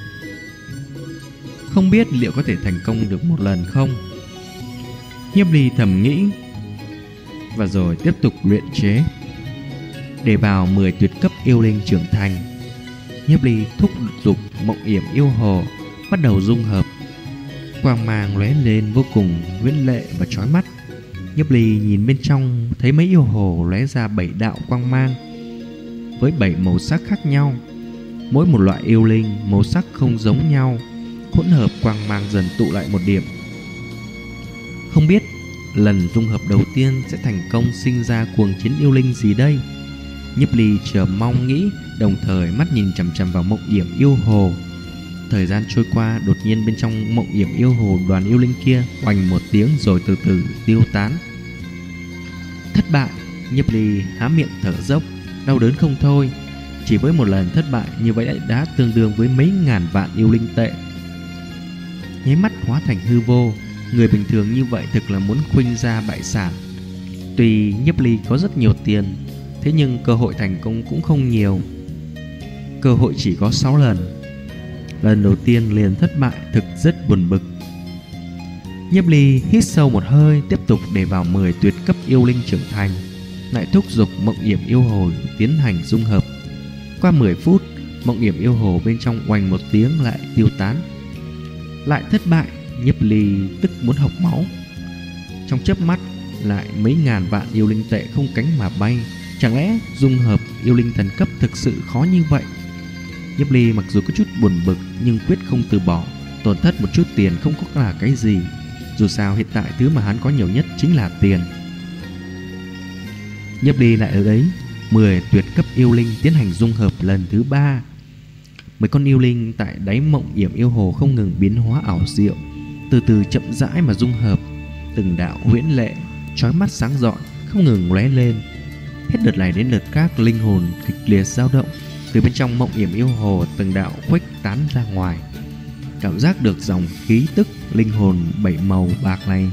Không biết liệu có thể thành công được một lần không? Nhiếp Ly thầm nghĩ, và rồi tiếp tục luyện chế. Để vào 10 tuyệt cấp yêu linh trưởng thành, Nhiếp Ly thúc giục mộng yểm yêu hồ bắt đầu dung hợp. Quang mang lóe lên vô cùng huyễn lệ và chói mắt. Nhiếp Ly nhìn bên trong thấy mấy yêu hồ lóe ra 7 đạo quang mang với 7 màu sắc khác nhau. Mỗi một loại yêu linh màu sắc không giống nhau, hỗn hợp quang mang dần tụ lại một điểm. Không biết lần dung hợp đầu tiên sẽ thành công sinh ra cuồng chiến yêu linh gì đây? Nhiếp Ly chờ mong nghĩ, đồng thời mắt nhìn chằm chằm vào mộng yểm yêu hồ. Thời gian trôi qua, đột nhiên bên trong mộng yểm yêu hồ, đoàn yêu linh kia oanh một tiếng rồi từ từ tiêu tán. Thất bại. Nhiếp Ly há miệng thở dốc, đau đớn không thôi. Chỉ với một lần thất bại như vậy đã tương đương với mấy ngàn vạn yêu linh tệ. Nháy mắt hóa thành hư vô. Người bình thường như vậy thực là muốn khuynh ra bại sản. Tuy Nhiếp Ly có rất nhiều tiền, thế nhưng cơ hội thành công cũng không nhiều. Cơ hội chỉ có 6 lần. Lần đầu tiên liền thất bại, thực rất buồn bực. Nhiếp Ly hít sâu một hơi, tiếp tục để vào 10 tuyệt cấp yêu linh trưởng thành, lại thúc giục mộng yểm yêu hồ tiến hành dung hợp. Qua 10 phút, mộng yểm yêu hồ bên trong oanh một tiếng lại tiêu tán. Lại thất bại. Nhiếp Ly tức muốn học máu. Trong chớp mắt lại mấy ngàn vạn yêu linh tệ không cánh mà bay. Chẳng lẽ dung hợp yêu linh thần cấp thực sự khó như vậy? Nhiếp Ly mặc dù có chút buồn bực nhưng quyết không từ bỏ. Tổn thất một chút tiền không có là cái gì. Dù sao hiện tại thứ mà hắn có nhiều nhất chính là tiền. Nhiếp Ly lại ở đấy 10 tuyệt cấp yêu linh tiến hành dung hợp lần thứ 3. Mấy con yêu linh tại đáy mộng yểm yêu hồ không ngừng biến hóa ảo diệu, từ từ chậm rãi mà dung hợp. Từng đạo huyễn lệ chói mắt sáng rọi không ngừng lóe lên. Hết đợt này đến đợt khác, linh hồn kịch liệt dao động. Từ bên trong mộng yểm yêu hồ từng đạo khuếch tán ra ngoài. Cảm giác được dòng khí tức linh hồn 7 màu bạc này.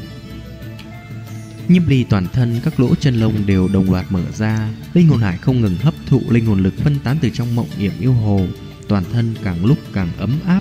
Nhiếp Ly toàn thân các lỗ chân lông đều đồng loạt mở ra. Linh hồn hải không ngừng hấp thụ linh hồn lực phân tán từ trong mộng yểm yêu hồ. Toàn thân càng lúc càng ấm áp.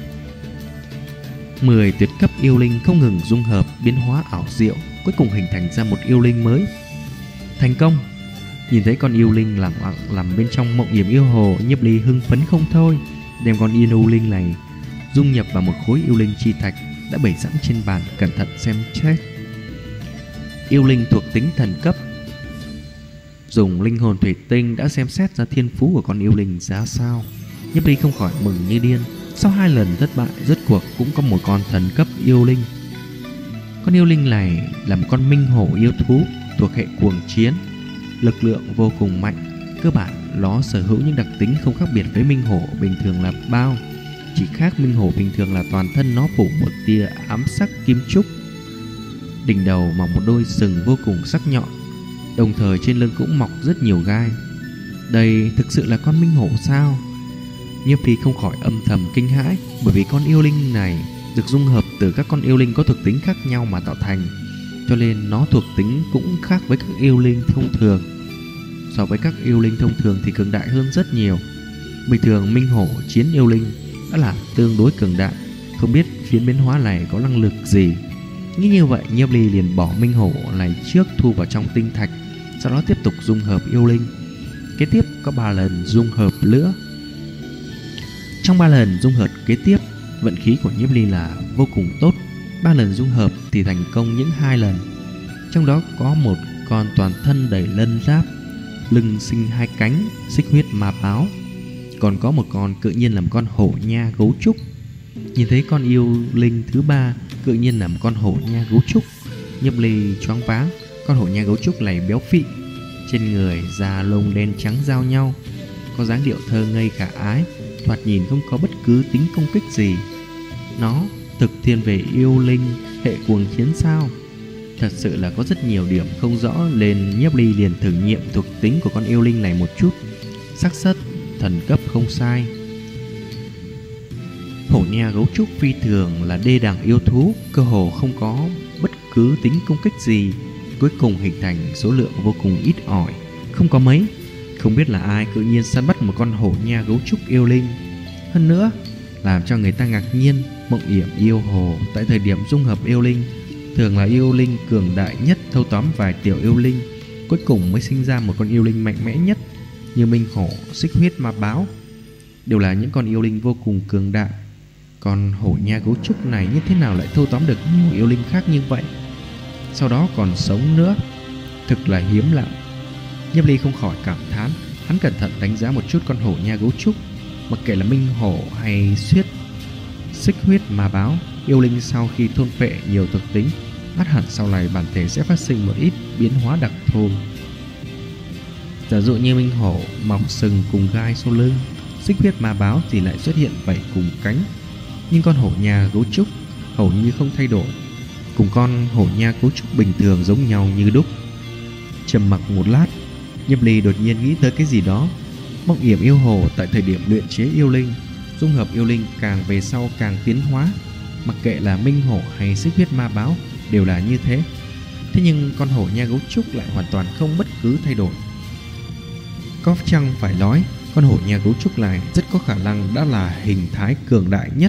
10 tuyệt cấp yêu linh không ngừng dung hợp, biến hóa ảo diệu, cuối cùng hình thành ra một yêu linh mới. Thành công. Nhìn thấy con yêu linh lặng lặng nằm bên trong mộng yểm yêu hồ, Nhiếp Ly hưng phấn không thôi, đem con yêu linh này dung nhập vào một khối yêu linh chi thạch đã bày sẵn trên bàn, cẩn thận xem xét. Yêu linh thuộc tính thần cấp. Dùng linh hồn thủy tinh đã xem xét ra thiên phú của con yêu linh ra sao. Nhiếp Ly không khỏi mừng như điên. Sau 2 lần thất bại, rốt cuộc cũng có một con thần cấp yêu linh. Con yêu linh này là một con minh hổ yêu thú thuộc hệ cuồng chiến, lực lượng vô cùng mạnh. Cơ bản nó sở hữu những đặc tính không khác biệt với minh hổ bình thường là bao. Chỉ khác minh hổ bình thường là toàn thân nó phủ một tia ám sắc kim trúc. Đỉnh đầu mọc một đôi sừng vô cùng sắc nhọn, đồng thời trên lưng cũng mọc rất nhiều gai. Đây thực sự là con minh hổ sao? Nhiếp Ly không khỏi âm thầm kinh hãi, bởi vì con yêu linh này được dung hợp từ các con yêu linh có thuộc tính khác nhau mà tạo thành, cho nên nó thuộc tính cũng khác với các yêu linh thông thường. So với các yêu linh thông thường thì cường đại hơn rất nhiều. Bình thường minh hổ chiến yêu linh đã là tương đối cường đại, không biết phiến biến hóa này có năng lực gì. Nghĩ như vậy, Nhiếp Ly liền bỏ minh hổ này trước thu vào trong tinh thạch, sau đó tiếp tục dung hợp yêu linh. Kế tiếp có 3 lần dung hợp nữa. Trong 3 lần dung hợp kế tiếp, vận khí của Nhiếp Ly là vô cùng tốt. 3 lần dung hợp thì thành công những 2 lần. Trong đó có một con toàn thân đầy lân giáp, lưng sinh 2 cánh, xích huyết ma báo. Còn có một con tự nhiên làm con hổ nha gấu trúc. Nhìn thấy con yêu linh thứ ba tự nhiên là một con hổ nha gấu trúc, Nhiếp Ly choáng váng. Con hổ nha gấu trúc này béo phị, trên người da lông đen trắng giao nhau, có dáng điệu thơ ngây khả ái, thoạt nhìn không có bất cứ tính công kích gì. Nó thực thiên về yêu linh hệ cuồng chiến sao? Thật sự là có rất nhiều điểm không rõ, nên Nhiếp Ly liền thử nghiệm thuộc tính của con yêu linh này một chút. Xác suất thần cấp không sai. Hổ nha gấu trúc phi thường là đê đẳng yêu thú, cơ hồ không có bất cứ tính công kích gì, cuối cùng hình thành số lượng vô cùng ít ỏi, không có mấy. Không biết là ai tự nhiên săn bắt một con hổ nha gấu trúc yêu linh. Hơn nữa, làm cho người ta ngạc nhiên, Mộng Yểm yêu hồ tại thời điểm dung hợp yêu linh thường là yêu linh cường đại nhất thâu tóm vài tiểu yêu linh, cuối cùng mới sinh ra một con yêu linh mạnh mẽ nhất như Minh Hổ, Xích Huyết Ma Báo, đều là những con yêu linh vô cùng cường đại. Còn hổ nha gấu trúc này như thế nào lại thâu tóm được nhiều yêu linh khác như vậy, sau đó còn sống nữa, thực là hiếm lạ. Nhiếp Ly không khỏi cảm thán. Hắn cẩn thận đánh giá một chút con hổ nha gấu trúc. Mặc kệ là Minh Hổ hay Xích Huyết Ma Báo, yêu linh sau khi thôn phệ nhiều thực tính, ắt hẳn sau này bản thể sẽ phát sinh một ít biến hóa đặc thù. Giả dụ như Minh Hổ mọc sừng cùng gai sau lưng, Xích Huyết Ma Báo thì lại xuất hiện vảy cùng cánh. Nhưng con hổ nha gấu trúc hầu như không thay đổi, cùng con hổ nha gấu trúc bình thường giống nhau như đúc. Trầm mặc một lát, Nhiếp Ly đột nhiên nghĩ tới cái gì đó. Mộng Yểm yêu hồ tại thời điểm luyện chế yêu linh, dung hợp yêu linh càng về sau càng tiến hóa, mặc kệ là Minh Hổ hay Xích Huyết Ma Báo đều là như thế. Thế nhưng con hổ nha gấu trúc lại hoàn toàn không bất cứ thay đổi. Có chăng phải nói con hổ nha gấu trúc này rất có khả năng đã là hình thái cường đại nhất.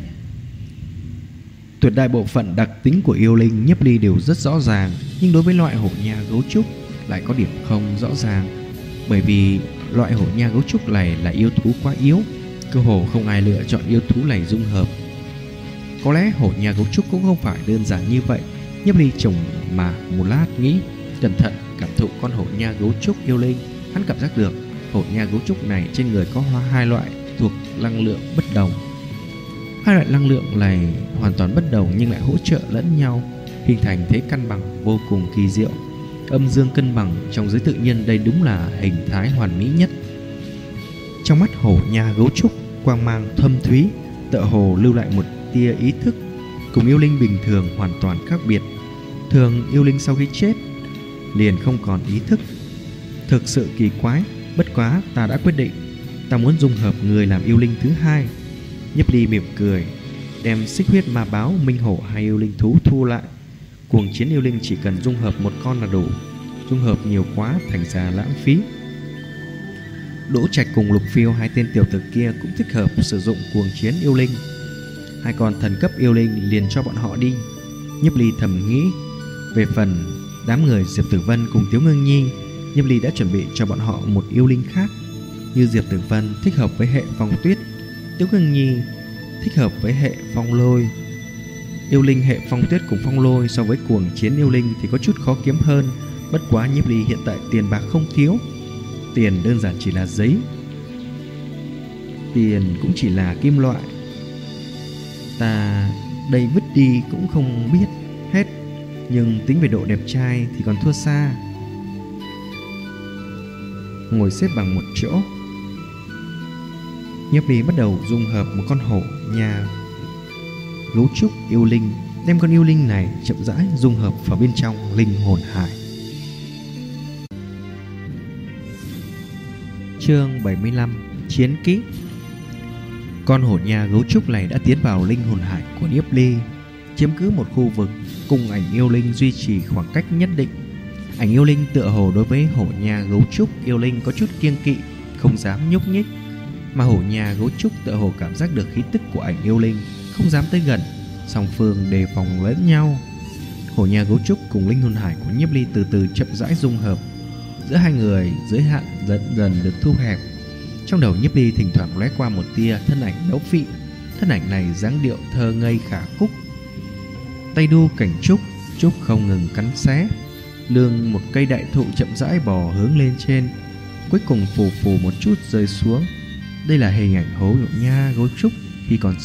Tuyệt đại bộ phận đặc tính của yêu linh Nhiếp Ly đều rất rõ ràng, nhưng đối với loại hổ nha gấu trúc lại có điểm không rõ ràng. Bởi vì loại hổ nha gấu trúc này là yêu thú quá yếu, cơ hồ không ai lựa chọn yêu thú này dung hợp. Có lẽ hổ nha gấu trúc cũng không phải đơn giản như vậy. Nhiếp Ly trùng mà một lát nghĩ, cẩn thận cảm thụ con hổ nha gấu trúc yêu linh. Hắn cảm giác được hổ nha gấu trúc này trên người có hai loại thuộc năng lượng bất đồng. Hai loại năng lượng này hoàn toàn bất đồng nhưng lại hỗ trợ lẫn nhau, hình thành thế cân bằng vô cùng kỳ diệu. Âm dương cân bằng trong giới tự nhiên, đây đúng là hình thái hoàn mỹ nhất. Trong mắt hổ nha gấu trúc quang mang thâm thúy, tựa hồ lưu lại một tia ý thức, cùng yêu linh bình thường hoàn toàn khác biệt. Thường yêu linh sau khi chết liền không còn ý thức, thực sự kỳ quái. Bất quá ta đã quyết định, ta muốn dung hợp người làm yêu linh thứ hai. Nhiếp Ly mỉm cười, đem Xích Huyết Ma Báo, Minh Hổ hay yêu linh thú thu lại. Cuồng chiến yêu linh chỉ cần dung hợp một con là đủ, dung hợp nhiều quá thành ra lãng phí. Đỗ Trạch cùng Lục Phiêu, hai tên tiểu tử kia cũng thích hợp sử dụng cuồng chiến yêu linh. Hai con thần cấp yêu linh liền cho bọn họ đi. Nhiếp Ly thầm nghĩ. Về phần đám người Diệp Tử Vân cùng Tiếu Ngưng Nhi, Nhiếp Ly đã chuẩn bị cho bọn họ một yêu linh khác. Như Diệp Tử Vân thích hợp với hệ phong tuyết, Tiếu Ngưng Nhi thích hợp với hệ phong lôi. Yêu linh hệ phong tuyết cùng phong lôi so với cuồng chiến yêu linh thì có chút khó kiếm hơn. Bất quá Nhiếp Ly hiện tại tiền bạc không thiếu, tiền đơn giản chỉ là giấy, tiền cũng chỉ là kim loại. Ta đây vứt đi cũng không biết hết, nhưng tính về độ đẹp trai thì còn thua xa. Ngồi xếp bằng một chỗ, Nhiếp Ly bắt đầu dung hợp một con hổ nha gấu trúc yêu linh, đem con yêu linh này chậm rãi dung hợp vào bên trong linh hồn hải. Chương 75: Chiến kỹ. Con hổ nha gấu trúc này đã tiến vào linh hồn hải của Nhiếp Ly, chiếm cứ một khu vực, cùng ảnh yêu linh duy trì khoảng cách nhất định. Ảnh yêu linh tựa hồ đối với hổ nha gấu trúc yêu linh có chút kiêng kỵ, không dám nhúc nhích, mà hổ nha gấu trúc tựa hồ cảm giác được khí tức của ảnh yêu linh, không dám tới gần, song phương đề phòng lẫn nhau. Hổ nha gấu trúc cùng linh hồn hải của Nhiếp Ly từ từ chậm rãi dung hợp, giữa hai người giới hạn dần dần được thu hẹp. Trong đầu Nhiếp Ly thỉnh thoảng lóe qua một tia thân ảnh béo phị. Thân ảnh này dáng điệu thơ ngây khả khúc, tay đu cảnh trúc, trúc không ngừng cắn xé. Lưng một cây đại thụ chậm rãi bò hướng lên trên, cuối cùng phù phù một chút rơi xuống. Đây là hình ảnh hổ nha gấu trúc khi còn sống,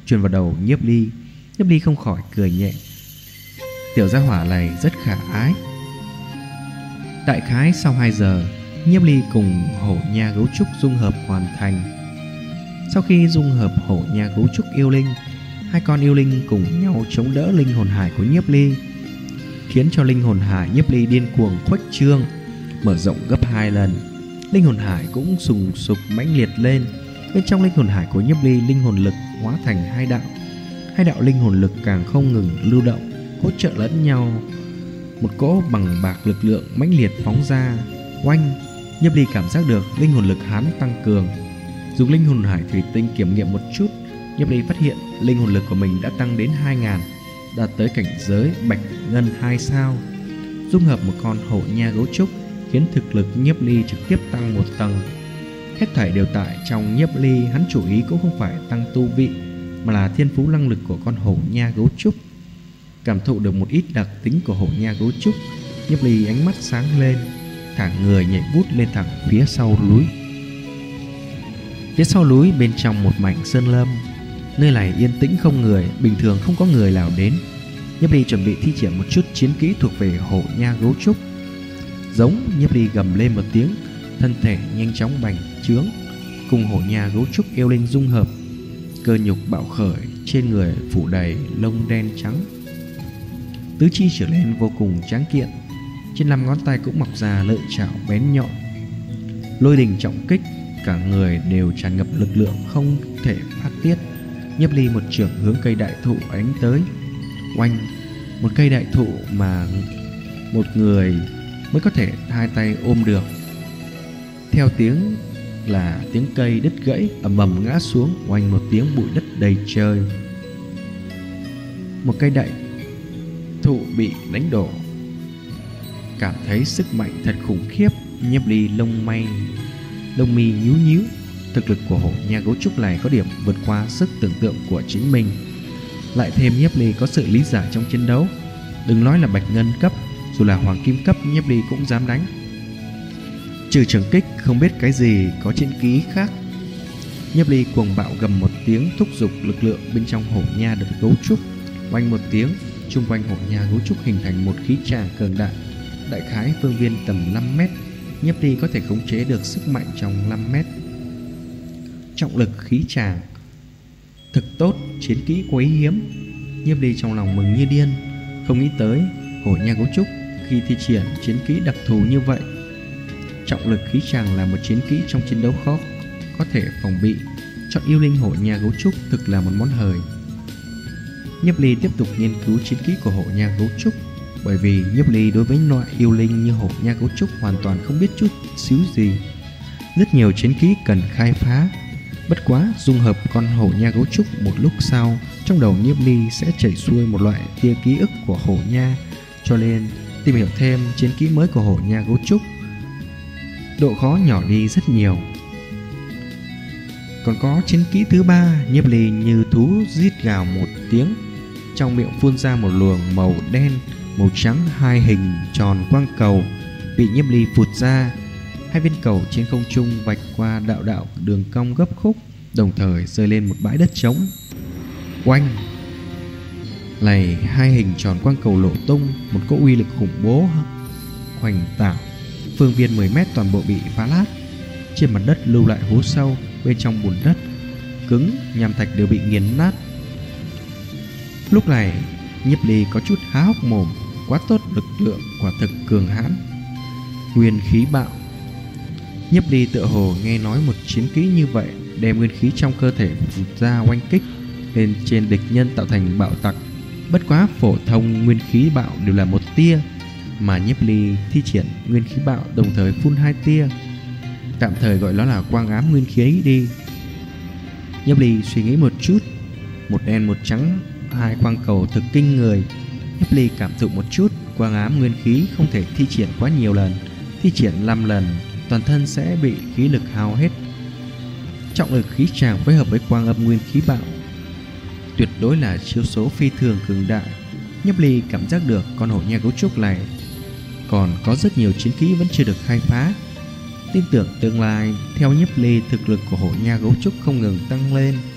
truyền vào đầu Nhiếp Ly. Nhiếp Ly không khỏi cười nhẹ. Tiểu gia hỏa này rất khả ái. Đại khái sau 2 giờ, Nhiếp Ly cùng hổ nha gấu trúc dung hợp hoàn thành. Sau khi dung hợp hổ nha gấu trúc yêu linh, 2 con yêu linh cùng nhau chống đỡ linh hồn hải của Nhiếp Ly, khiến cho linh hồn hải Nhiếp Ly điên cuồng khuếch trương, mở rộng gấp 2 lần. Linh hồn hải cũng sùng sục mãnh liệt lên. Bên trong linh hồn hải của Nhiếp Ly, linh hồn lực hóa thành 2 đạo. 2 đạo linh hồn lực càng không ngừng lưu động, hỗ trợ lẫn nhau. Một cỗ bằng bạc lực lượng mãnh liệt phóng ra. Oanh! Nhiếp Ly cảm giác được linh hồn lực hắn tăng cường. Dùng linh hồn hải thủy tinh kiểm nghiệm một chút, Nhiếp Ly phát hiện linh hồn lực của mình đã tăng đến 2000, đạt tới cảnh giới bạch ngân 2 sao. Dung hợp một con hổ nha gấu trúc khiến thực lực Nhiếp Ly trực tiếp tăng 1 tầng. Hết thảy đều tại trong Nhiếp Ly. Hắn chủ ý cũng không phải tăng tu vị, mà là thiên phú năng lực của con hổ nha gấu trúc. Cảm thụ được một ít đặc tính của hổ nha gấu trúc, Nhiếp Ly ánh mắt sáng lên, thả người nhảy vút lên thẳng phía sau núi. Phía sau núi bên trong một mảnh sơn lâm, nơi này yên tĩnh không người, bình thường không có người nào đến. Nhiếp Ly chuẩn bị thi triển một chút chiến kỹ thuộc về hổ nha gấu trúc. Giống, Nhiếp Ly gầm lên một tiếng, thân thể nhanh chóng bành trướng, cùng hổ nha gấu trúc yêu linh dung hợp. Cơ nhục bạo khởi, trên người phủ đầy lông đen trắng, tứ chi trở lên vô cùng tráng kiện. Trên 5 ngón tay cũng mọc ra lợi chảo bén nhọn. Lôi đình trọng kích, cả người đều tràn ngập lực lượng không thể phát tiết. Nhiếp Ly một chưởng hướng cây đại thụ đánh tới. Oanh! Một cây đại thụ mà một người mới có thể 2 tay ôm được. Theo tiếng là tiếng cây đứt gãy, ầm ầm ngã xuống. Oanh một tiếng, bụi đất đầy trời. Một cây đại thụ bị đánh đổ. Cảm thấy sức mạnh thật khủng khiếp, Nhiếp Ly lông mi nhíu nhíu. Thực lực của hổ nha gấu trúc này có điểm vượt qua sức tưởng tượng của chính mình. Lại thêm Nhiếp Ly có sự lý giải trong chiến đấu, đừng nói là bạch ngân cấp, dù là hoàng kim cấp Nhiếp Ly cũng dám đánh. Trừ trường kích, không biết cái gì có chiến kỹ khác. Nhiếp Ly cuồng bạo gầm một tiếng, thúc giục lực lượng bên trong hổ nha được gấu trúc. Oanh một tiếng, chung quanh hổ nha gấu trúc hình thành một khí tràng cường đại, đại khái phương viên tầm 5 mét. Nhiếp Ly có thể khống chế được sức mạnh trong 5 mét. Trọng lực khí tràng thực tốt, chiến kỹ quý hiếm. Nhiếp Ly trong lòng mừng như điên, không nghĩ tới hổ nha gấu trúc khi thi triển chiến kỹ đặc thù như vậy. Trọng lực khí tràng là một chiến kỹ trong chiến đấu khó có thể phòng bị. Chọn yêu linh hổ nha gấu trúc thực là một món hời. Nhiếp Ly tiếp tục nghiên cứu chiến kỹ của hổ nha gấu trúc, bởi vì Nhiếp Ly đối với loại yêu linh như hổ nha gấu trúc hoàn toàn không biết chút xíu gì. Rất nhiều chiến kỹ cần khai phá. Bất quá dung hợp con hổ nha gấu trúc một lúc sau, trong đầu Nhiếp Ly sẽ chảy xuôi một loại tia ký ức của hổ nha, cho nên tìm hiểu thêm chiến kỹ mới của hổ nha gấu trúc, độ khó nhỏ đi rất nhiều. Còn có chiến kỹ thứ 3, Nhiếp Ly như thú rít gào một tiếng, trong miệng phun ra một luồng màu đen, màu trắng, 2 hình tròn quang cầu bị Nhiếp Ly phụt ra. 2 viên cầu trên không trung vạch qua đạo đạo đường cong gấp khúc, đồng thời rơi lên một bãi đất trống. Oanh! Này 2 hình tròn quang cầu lộ tung, một cỗ uy lực khủng bố hoành tạo, phương viên 10 mét toàn bộ bị phá nát. Trên mặt đất lưu lại hố sâu, bên trong bùn đất cứng, nham thạch đều bị nghiền nát. Lúc này Nhiếp Ly có chút há hốc mồm, quá tốt, lực lượng quả thực cường hãn. Nguyên khí bạo. Nhiếp Ly tựa hồ nghe nói một chiến kỹ như vậy, đem nguyên khí trong cơ thể vụt ra oanh kích lên trên địch nhân tạo thành bạo tạc. Bất quá phổ thông nguyên khí bạo đều là một tia, mà Nhiếp Ly thi triển nguyên khí bạo đồng thời phun 2 tia, tạm thời gọi nó là quang ám nguyên khí đi. Nhiếp Ly suy nghĩ một chút, một đen một trắng, 2 quang cầu thực kinh người. Nhiếp Ly cảm thụ một chút, quang ám nguyên khí không thể thi triển quá nhiều lần, thi triển 5 lần toàn thân sẽ bị khí lực hao hết. Trọng lực khí tràng phối hợp với quang âm nguyên khí bạo, tuyệt đối là chiêu số phi thường cường đại. Nhiếp Ly cảm giác được con hổ nha gấu trúc này còn có rất nhiều chiến kỹ vẫn chưa được khai phá. Tin tưởng tương lai, theo Nhiếp Ly, thực lực của hổ nha gấu trúc không ngừng tăng lên.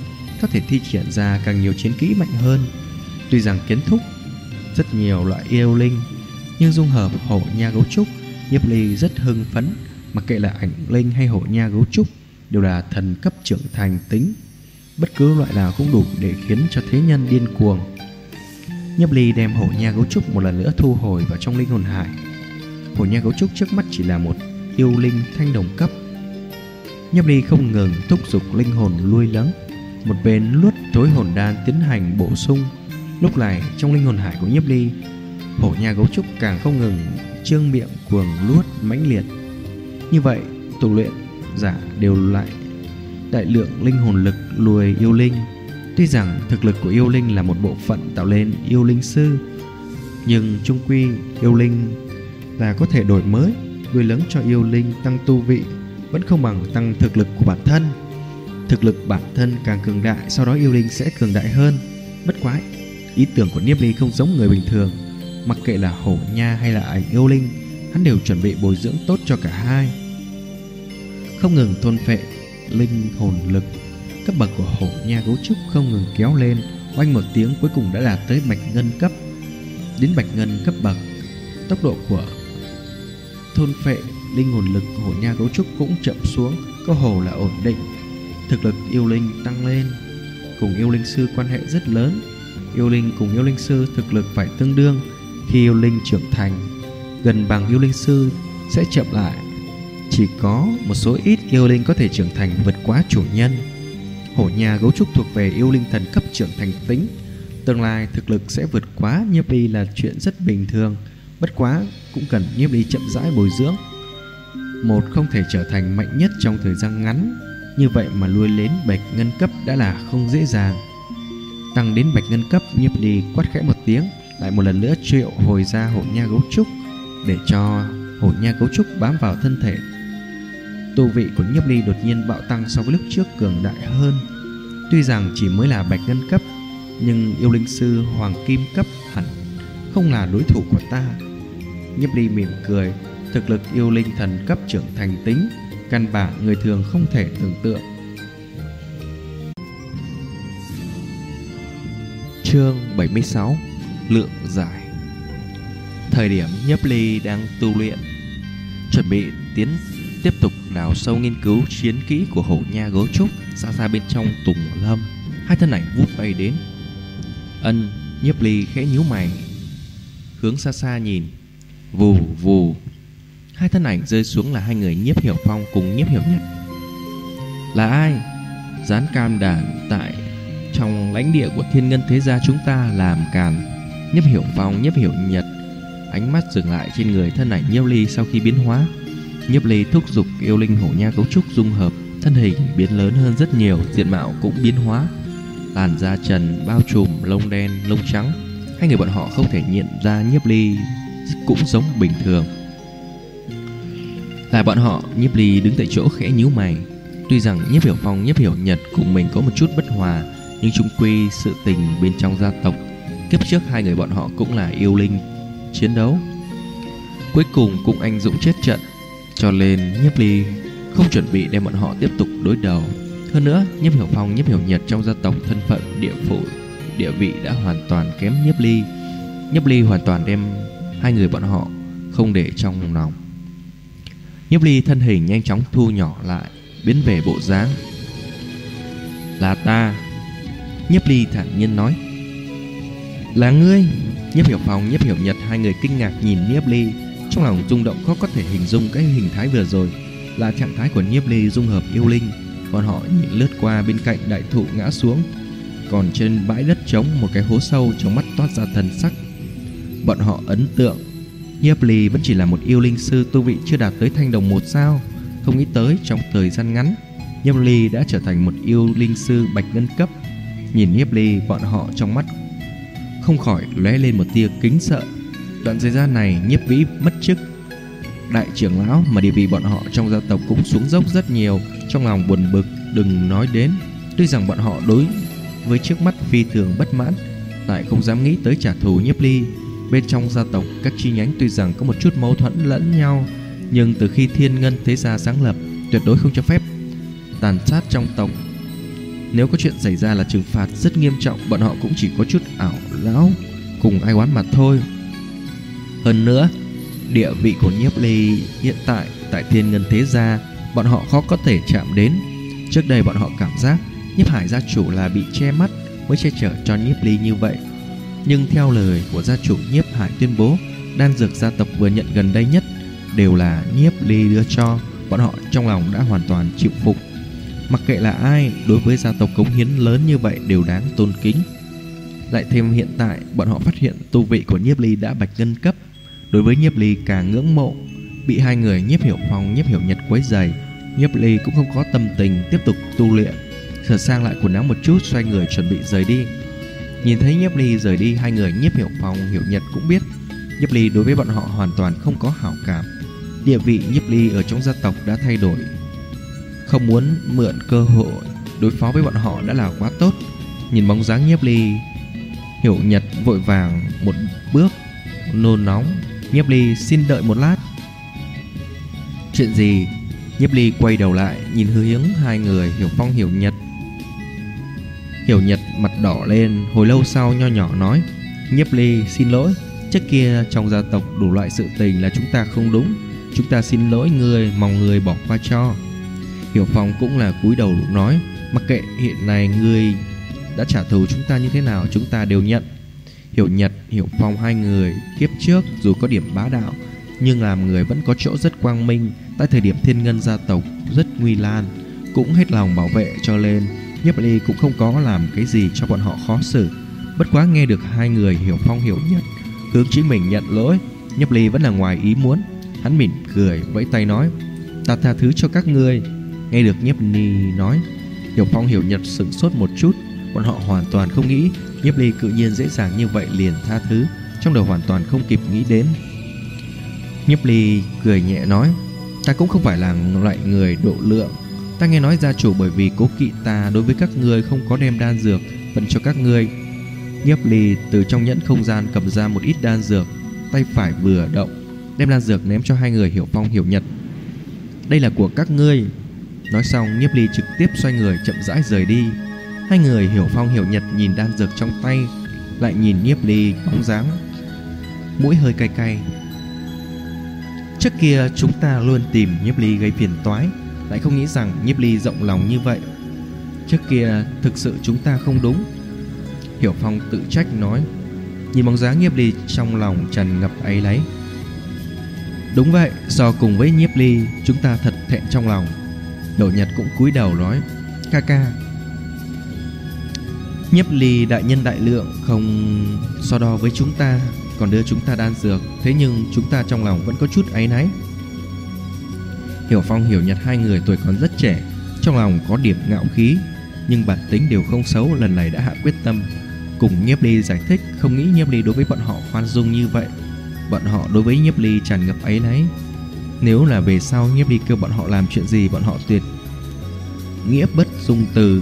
có thể thi triển ra càng nhiều chiến kỹ mạnh hơn. Tuy rằng kiến thúc rất nhiều loại yêu linh, nhưng dung hợp hổ nha gấu trúc, Nhiếp Ly rất hưng phấn. Mặc kệ là ảnh linh hay hổ nha gấu trúc đều là thần cấp trưởng thành tính, bất cứ loại nào cũng đủ để khiến cho thế nhân điên cuồng. Nhiếp Ly đem hổ nha gấu trúc một lần nữa thu hồi vào trong linh hồn hải. Hổ nha gấu trúc trước mắt chỉ là một yêu linh thanh đồng cấp. Nhiếp Ly không ngừng thúc giục linh hồn lui lắng, một bên luốt tối hồn đan tiến hành bổ sung. Lúc này trong linh hồn hải của Nhiếp Ly, hổ nha gấu trúc càng không ngừng trương miệng cuồng luốt mãnh liệt. Như vậy tu luyện giả đều lại đại lượng linh hồn lực lùi yêu linh. Tuy rằng thực lực của yêu linh là một bộ phận tạo lên yêu linh sư, nhưng chung quy yêu linh là có thể đổi mới, nuôi lớn cho yêu linh tăng tu vị vẫn không bằng tăng thực lực của bản thân. Thực lực bản thân càng cường đại, sau đó yêu linh sẽ cường đại hơn. Bất quá ý tưởng của Nhiếp Ly không giống người bình thường. Mặc kệ là hổ nha hay là ảnh yêu linh, hắn đều chuẩn bị bồi dưỡng tốt cho cả hai, không ngừng thôn phệ linh hồn lực. Cấp bậc của hổ nha gấu trúc không ngừng kéo lên, oanh một tiếng cuối cùng đã đạt tới bạch ngân cấp. Đến bạch ngân cấp bậc, tốc độ của thôn phệ linh hồn lực của hổ nha gấu trúc cũng chậm xuống, cơ hồ là ổn định. Thực lực yêu linh tăng lên, cùng yêu linh sư quan hệ rất lớn. Yêu linh cùng yêu linh sư thực lực phải tương đương. Khi yêu linh trưởng thành, gần bằng yêu linh sư sẽ chậm lại. Chỉ có một số ít yêu linh có thể trưởng thành vượt quá chủ nhân. Hổ nha gấu trúc thuộc về yêu linh thần cấp trưởng thành tính, tương lai thực lực sẽ vượt quá Nhiếp Ly là chuyện rất bình thường. Bất quá cũng cần Nhiếp Ly chậm rãi bồi dưỡng. Một không thể trở thành mạnh nhất trong thời gian ngắn, như vậy mà nuôi đến bạch ngân cấp đã là không dễ dàng. Tăng đến bạch ngân cấp, Nhiếp Ly quát khẽ một tiếng, lại một lần nữa triệu hồi ra hổ nha gấu trúc, để cho hổ nha gấu trúc bám vào thân thể. Tu vị của Nhiếp Ly đột nhiên bạo tăng so với lúc trước, cường đại hơn. Tuy rằng chỉ mới là bạch ngân cấp, nhưng yêu linh sư hoàng kim cấp hẳn không là đối thủ của ta. Nhiếp Ly mỉm cười, thực lực yêu linh thần cấp trưởng thành tính, căn bản người thường không thể tưởng tượng. Chương 76: Lượng giải. Thời điểm Nhiếp Ly đang tu luyện, chuẩn bị tiếp tục đào sâu nghiên cứu chiến kỹ của hổ nha gấu trúc, xa xa bên trong tùng lâm, hai thân ảnh vút bay đến. Nhiếp Ly khẽ nhíu mày, hướng xa xa nhìn. Vù vù, hai thân ảnh rơi xuống là hai người Nhiếp Hiểu Phong cùng Nhiếp Hiểu Nhật. Là ai dám cam đảm tại trong lãnh địa của Thiên Ngân thế gia chúng ta làm càn? Nhiếp Hiểu Phong, Nhiếp Hiểu Nhật ánh mắt dừng lại trên người thân ảnh Nhiếp Ly sau khi biến hóa. Nhiếp Ly thúc giục yêu linh hổ nha gấu trúc dung hợp, thân hình biến lớn hơn rất nhiều, diện mạo cũng biến hóa, làn da trần bao trùm, lông đen lông trắng. Hai người bọn họ không thể nhận ra Nhiếp Ly cũng giống bình thường. Là bọn họ. Nhiếp Ly đứng tại chỗ khẽ nhíu mày. Tuy rằng Nhiếp Hiểu Phong, Nhiếp Hiểu Nhật cùng mình có một chút bất hòa, nhưng chung quy sự tình bên trong gia tộc, kiếp trước hai người bọn họ cũng là yêu linh chiến đấu, cuối cùng cũng anh dũng chết trận, cho nên Nhiếp Ly không chuẩn bị đem bọn họ tiếp tục đối đầu. Hơn nữa, Nhiếp Hiểu Phong, Nhiếp Hiểu Nhật trong gia tộc thân phận địa vị đã hoàn toàn kém Nhiếp Ly. Nhiếp Ly hoàn toàn đem hai người bọn họ không để trong lòng. Nhiếp Ly thân hình nhanh chóng thu nhỏ lại, biến về bộ dáng. Là ta. Nhiếp Ly thản nhiên nói. Là ngươi? Nhiếp Hiểu Phong, Nhiếp Hiểu Nhật hai người kinh ngạc nhìn Nhiếp Ly, trong lòng rung động khó có thể hình dung cái hình thái vừa rồi là trạng thái của Nhiếp Ly dung hợp yêu linh. Bọn họ nhìn lướt qua bên cạnh đại thụ ngã xuống, còn trên bãi đất trống một cái hố sâu, trong mắt toát ra thần sắc. Bọn họ ấn tượng Nhiếp Ly vẫn chỉ là một yêu linh sư tu vị chưa đạt tới thanh đồng 1 sao. Không nghĩ tới trong thời gian ngắn, Nhiếp Ly đã trở thành một yêu linh sư bạch ngân cấp. Nhìn Nhiếp Ly, bọn họ trong mắt không khỏi lóe lên một tia kính sợ. Đoạn thời gian này Nhiếp Vĩ mất chức đại trưởng lão, mà địa vị bọn họ trong gia tộc cũng xuống dốc rất nhiều, trong lòng buồn bực đừng nói đến. Tuy rằng bọn họ đối với trước mắt phi thường bất mãn, lại không dám nghĩ tới trả thù Nhiếp Ly. Bên trong gia tộc các chi nhánh tuy rằng có một chút mâu thuẫn lẫn nhau, nhưng từ khi Thiên Ngân thế gia sáng lập, tuyệt đối không cho phép tàn sát trong tộc. Nếu có chuyện xảy ra là trừng phạt rất nghiêm trọng, bọn họ cũng chỉ có chút ảo não cùng ai oán mà thôi. Hơn nữa, địa vị của Nhiếp Ly hiện tại tại Thiên Ngân Thế Gia, bọn họ khó có thể chạm đến. Trước đây bọn họ cảm giác Nhiếp Hải gia chủ là bị che mắt mới che chở cho Nhiếp Ly như vậy. Nhưng theo lời của gia chủ Nhiếp Hải tuyên bố, đan dược gia tộc vừa nhận gần đây nhất đều là Nhiếp Ly đưa cho, bọn họ trong lòng đã hoàn toàn chịu phục. Mặc kệ là ai, đối với gia tộc cống hiến lớn như vậy đều đáng tôn kính. Lại thêm hiện tại bọn họ phát hiện tu vị của Nhiếp Ly đã bạch ngân cấp. Đối với Nhiếp Ly càng ngưỡng mộ. Bị hai người Nhiếp Hiểu Phong, Nhiếp Hiểu Nhật quấy rầy, Nhiếp Ly cũng không có tâm tình tiếp tục tu luyện, sửa sang lại quần áo một chút, xoay người chuẩn bị rời đi. Nhìn thấy Nhiếp Ly rời đi, hai người Nhiếp Hiểu Phong, Hiểu Nhật cũng biết Nhiếp Ly đối với bọn họ hoàn toàn không có hảo cảm. Địa vị Nhiếp Ly ở trong gia tộc đã thay đổi, không muốn mượn cơ hội đối phó với bọn họ đã là quá tốt. Nhìn bóng dáng Nhiếp Ly, Hiểu Nhật vội vàng một bước nôn nóng. Nhiếp Ly xin đợi một lát. Chuyện gì? Nhiếp Ly quay đầu lại nhìn hướng hai người Hiểu Phong, Hiểu Nhật. Hiểu Nhật mặt đỏ lên, hồi lâu sau nho nhỏ nói: Nhiếp Ly xin lỗi, trước kia trong gia tộc đủ loại sự tình là chúng ta không đúng, chúng ta xin lỗi người, mong người bỏ qua cho. Hiểu Phong cũng là cúi đầu nói: mặc kệ hiện nay người đã trả thù chúng ta như thế nào, chúng ta đều nhận. Hiểu Nhật, Hiểu Phong hai người kiếp trước dù có điểm bá đạo, nhưng làm người vẫn có chỗ rất quang minh. Tại thời điểm Thiên Ngân gia tộc rất nguy lan, cũng hết lòng bảo vệ, cho nên Nhiếp Ly cũng không có làm cái gì cho bọn họ khó xử. Bất quá nghe được hai người Hiểu Phong, Hiểu Nhật hướng chính mình nhận lỗi, Nhiếp Ly vẫn là ngoài ý muốn. Hắn mỉm cười vẫy tay nói: ta tha thứ cho các ngươi. Nghe được Nhiếp Ly nói, Hiểu Phong, Hiểu Nhật sửng sốt một chút. Bọn họ hoàn toàn không nghĩ Nhiếp Ly tự nhiên dễ dàng như vậy liền tha thứ, trong đầu hoàn toàn không kịp nghĩ đến. Nhiếp Ly cười nhẹ nói: ta cũng không phải là loại người độ lượng. Ta nghe nói gia chủ bởi vì cố kỵ ta đối với các ngươi không có đem đan dược vận cho các ngươi. Nhiếp Ly từ trong nhẫn không gian cầm ra một ít đan dược, tay phải vừa động, đem đan dược ném cho hai người Hiểu Phong, Hiểu Nhật. Đây là của các ngươi. Nói xong, Nhiếp Ly trực tiếp xoay người chậm rãi rời đi. Hai người Hiểu Phong, Hiểu Nhật nhìn đan dược trong tay, lại nhìn Nhiếp Ly bóng dáng, mũi hơi cay cay. Trước kia chúng ta luôn tìm Nhiếp Ly gây phiền toái, lại không nghĩ rằng Nhiếp Ly rộng lòng như vậy. Trước kia thực sự chúng ta không đúng. Hiểu Phong tự trách nói. Nhìn bóng dáng Nhiếp Ly trong lòng tràn ngập áy náy. Đúng vậy, so cùng với Nhiếp Ly, chúng ta thật thẹn trong lòng. Hiểu Nhật cũng cúi đầu nói: ca ca, Nhiếp Ly đại nhân đại lượng, không so đo với chúng ta, còn đưa chúng ta đan dược, thế nhưng chúng ta trong lòng vẫn có chút áy náy. Hiểu Phong, Hiểu Nhật hai người tuổi còn rất trẻ, trong lòng có điểm ngạo khí, nhưng bản tính đều không xấu. Lần này đã hạ quyết tâm cùng Nhiếp Ly giải thích, không nghĩ Nhiếp Ly đối với bọn họ khoan dung như vậy. Bọn họ đối với Nhiếp Ly tràn ngập áy náy. Nếu là về sau Nhiếp Ly kêu bọn họ làm chuyện gì, bọn họ tuyệt nghĩa bất dung từ.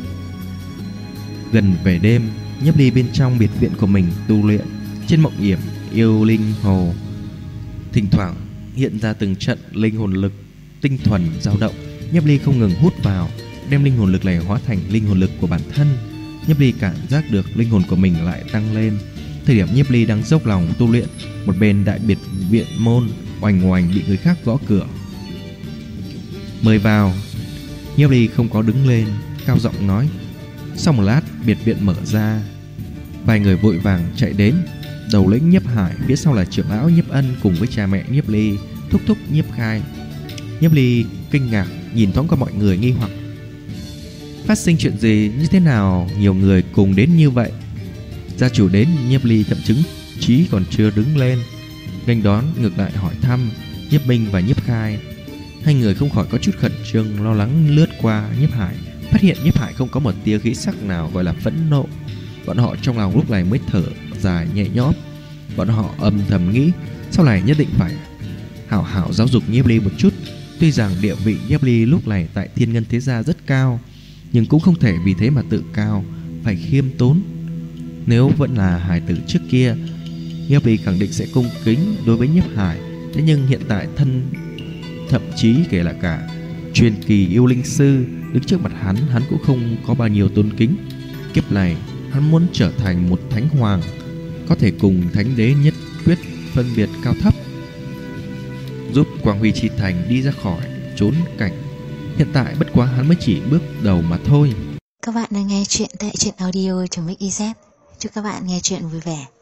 Gần về đêm, Nhiếp Ly bên trong biệt viện của mình tu luyện. Trên mộng yểm yêu linh hồ thỉnh thoảng hiện ra từng trận linh hồn lực tinh thuần dao động. Nhiếp Ly không ngừng hút vào, đem linh hồn lực này hóa thành linh hồn lực của bản thân. Nhiếp Ly cảm giác được linh hồn của mình lại tăng lên. Thời điểm Nhiếp Ly đang dốc lòng tu luyện, một bên đại biệt viện môn oành oành bị người khác gõ cửa. Mời vào. Nhiếp Ly không có đứng lên, cao giọng nói. Sau một lát, biệt viện mở ra, vài người vội vàng chạy đến. Đầu lĩnh Nhiếp Hải, phía sau là trưởng lão Nhiếp Ân cùng với cha mẹ Nhiếp Ly, thúc thúc Nhiếp Khai. Nhiếp Ly kinh ngạc nhìn thoáng qua mọi người nghi hoặc. Phát sinh chuyện gì, như thế nào nhiều người cùng đến như vậy? Gia chủ đến, Nhiếp Ly thậm chí còn chưa đứng lên nghênh đón, ngược lại hỏi thăm Nhiếp Minh và Nhiếp Khai. Hai người không khỏi có chút khẩn trương lo lắng lướt qua Nhiếp Hải, phát hiện Nhiếp Hải không có một tia khí sắc nào gọi là phẫn nộ. Bọn họ trong lòng lúc này mới thở dài nhẹ nhõm. Bọn họ âm thầm nghĩ sau này nhất định phải hảo hảo giáo dục Nhiếp Ly một chút. Tuy rằng địa vị Nhiếp Ly lúc này tại Thiên Ngân Thế Gia rất cao, nhưng cũng không thể vì thế mà tự cao, phải khiêm tốn. Nếu vẫn là hài tử trước kia, Nhiếp Ly khẳng định sẽ cung kính đối với Nhiếp Hải. Thế nhưng hiện tại thậm chí kể là cả Truyền kỳ yêu linh sư đứng trước mặt hắn cũng không có bao nhiêu tôn kính. Kiếp này hắn muốn trở thành một thánh hoàng, có thể cùng thánh đế nhất quyết phân biệt cao thấp, giúp Quang Huy Chi Thành đi ra khỏi chốn cảnh. Hiện tại bất quá hắn mới chỉ bước đầu mà thôi. Các bạn đang nghe chuyện tại truyện audio.mix.iz. Chúc các bạn nghe chuyện vui vẻ.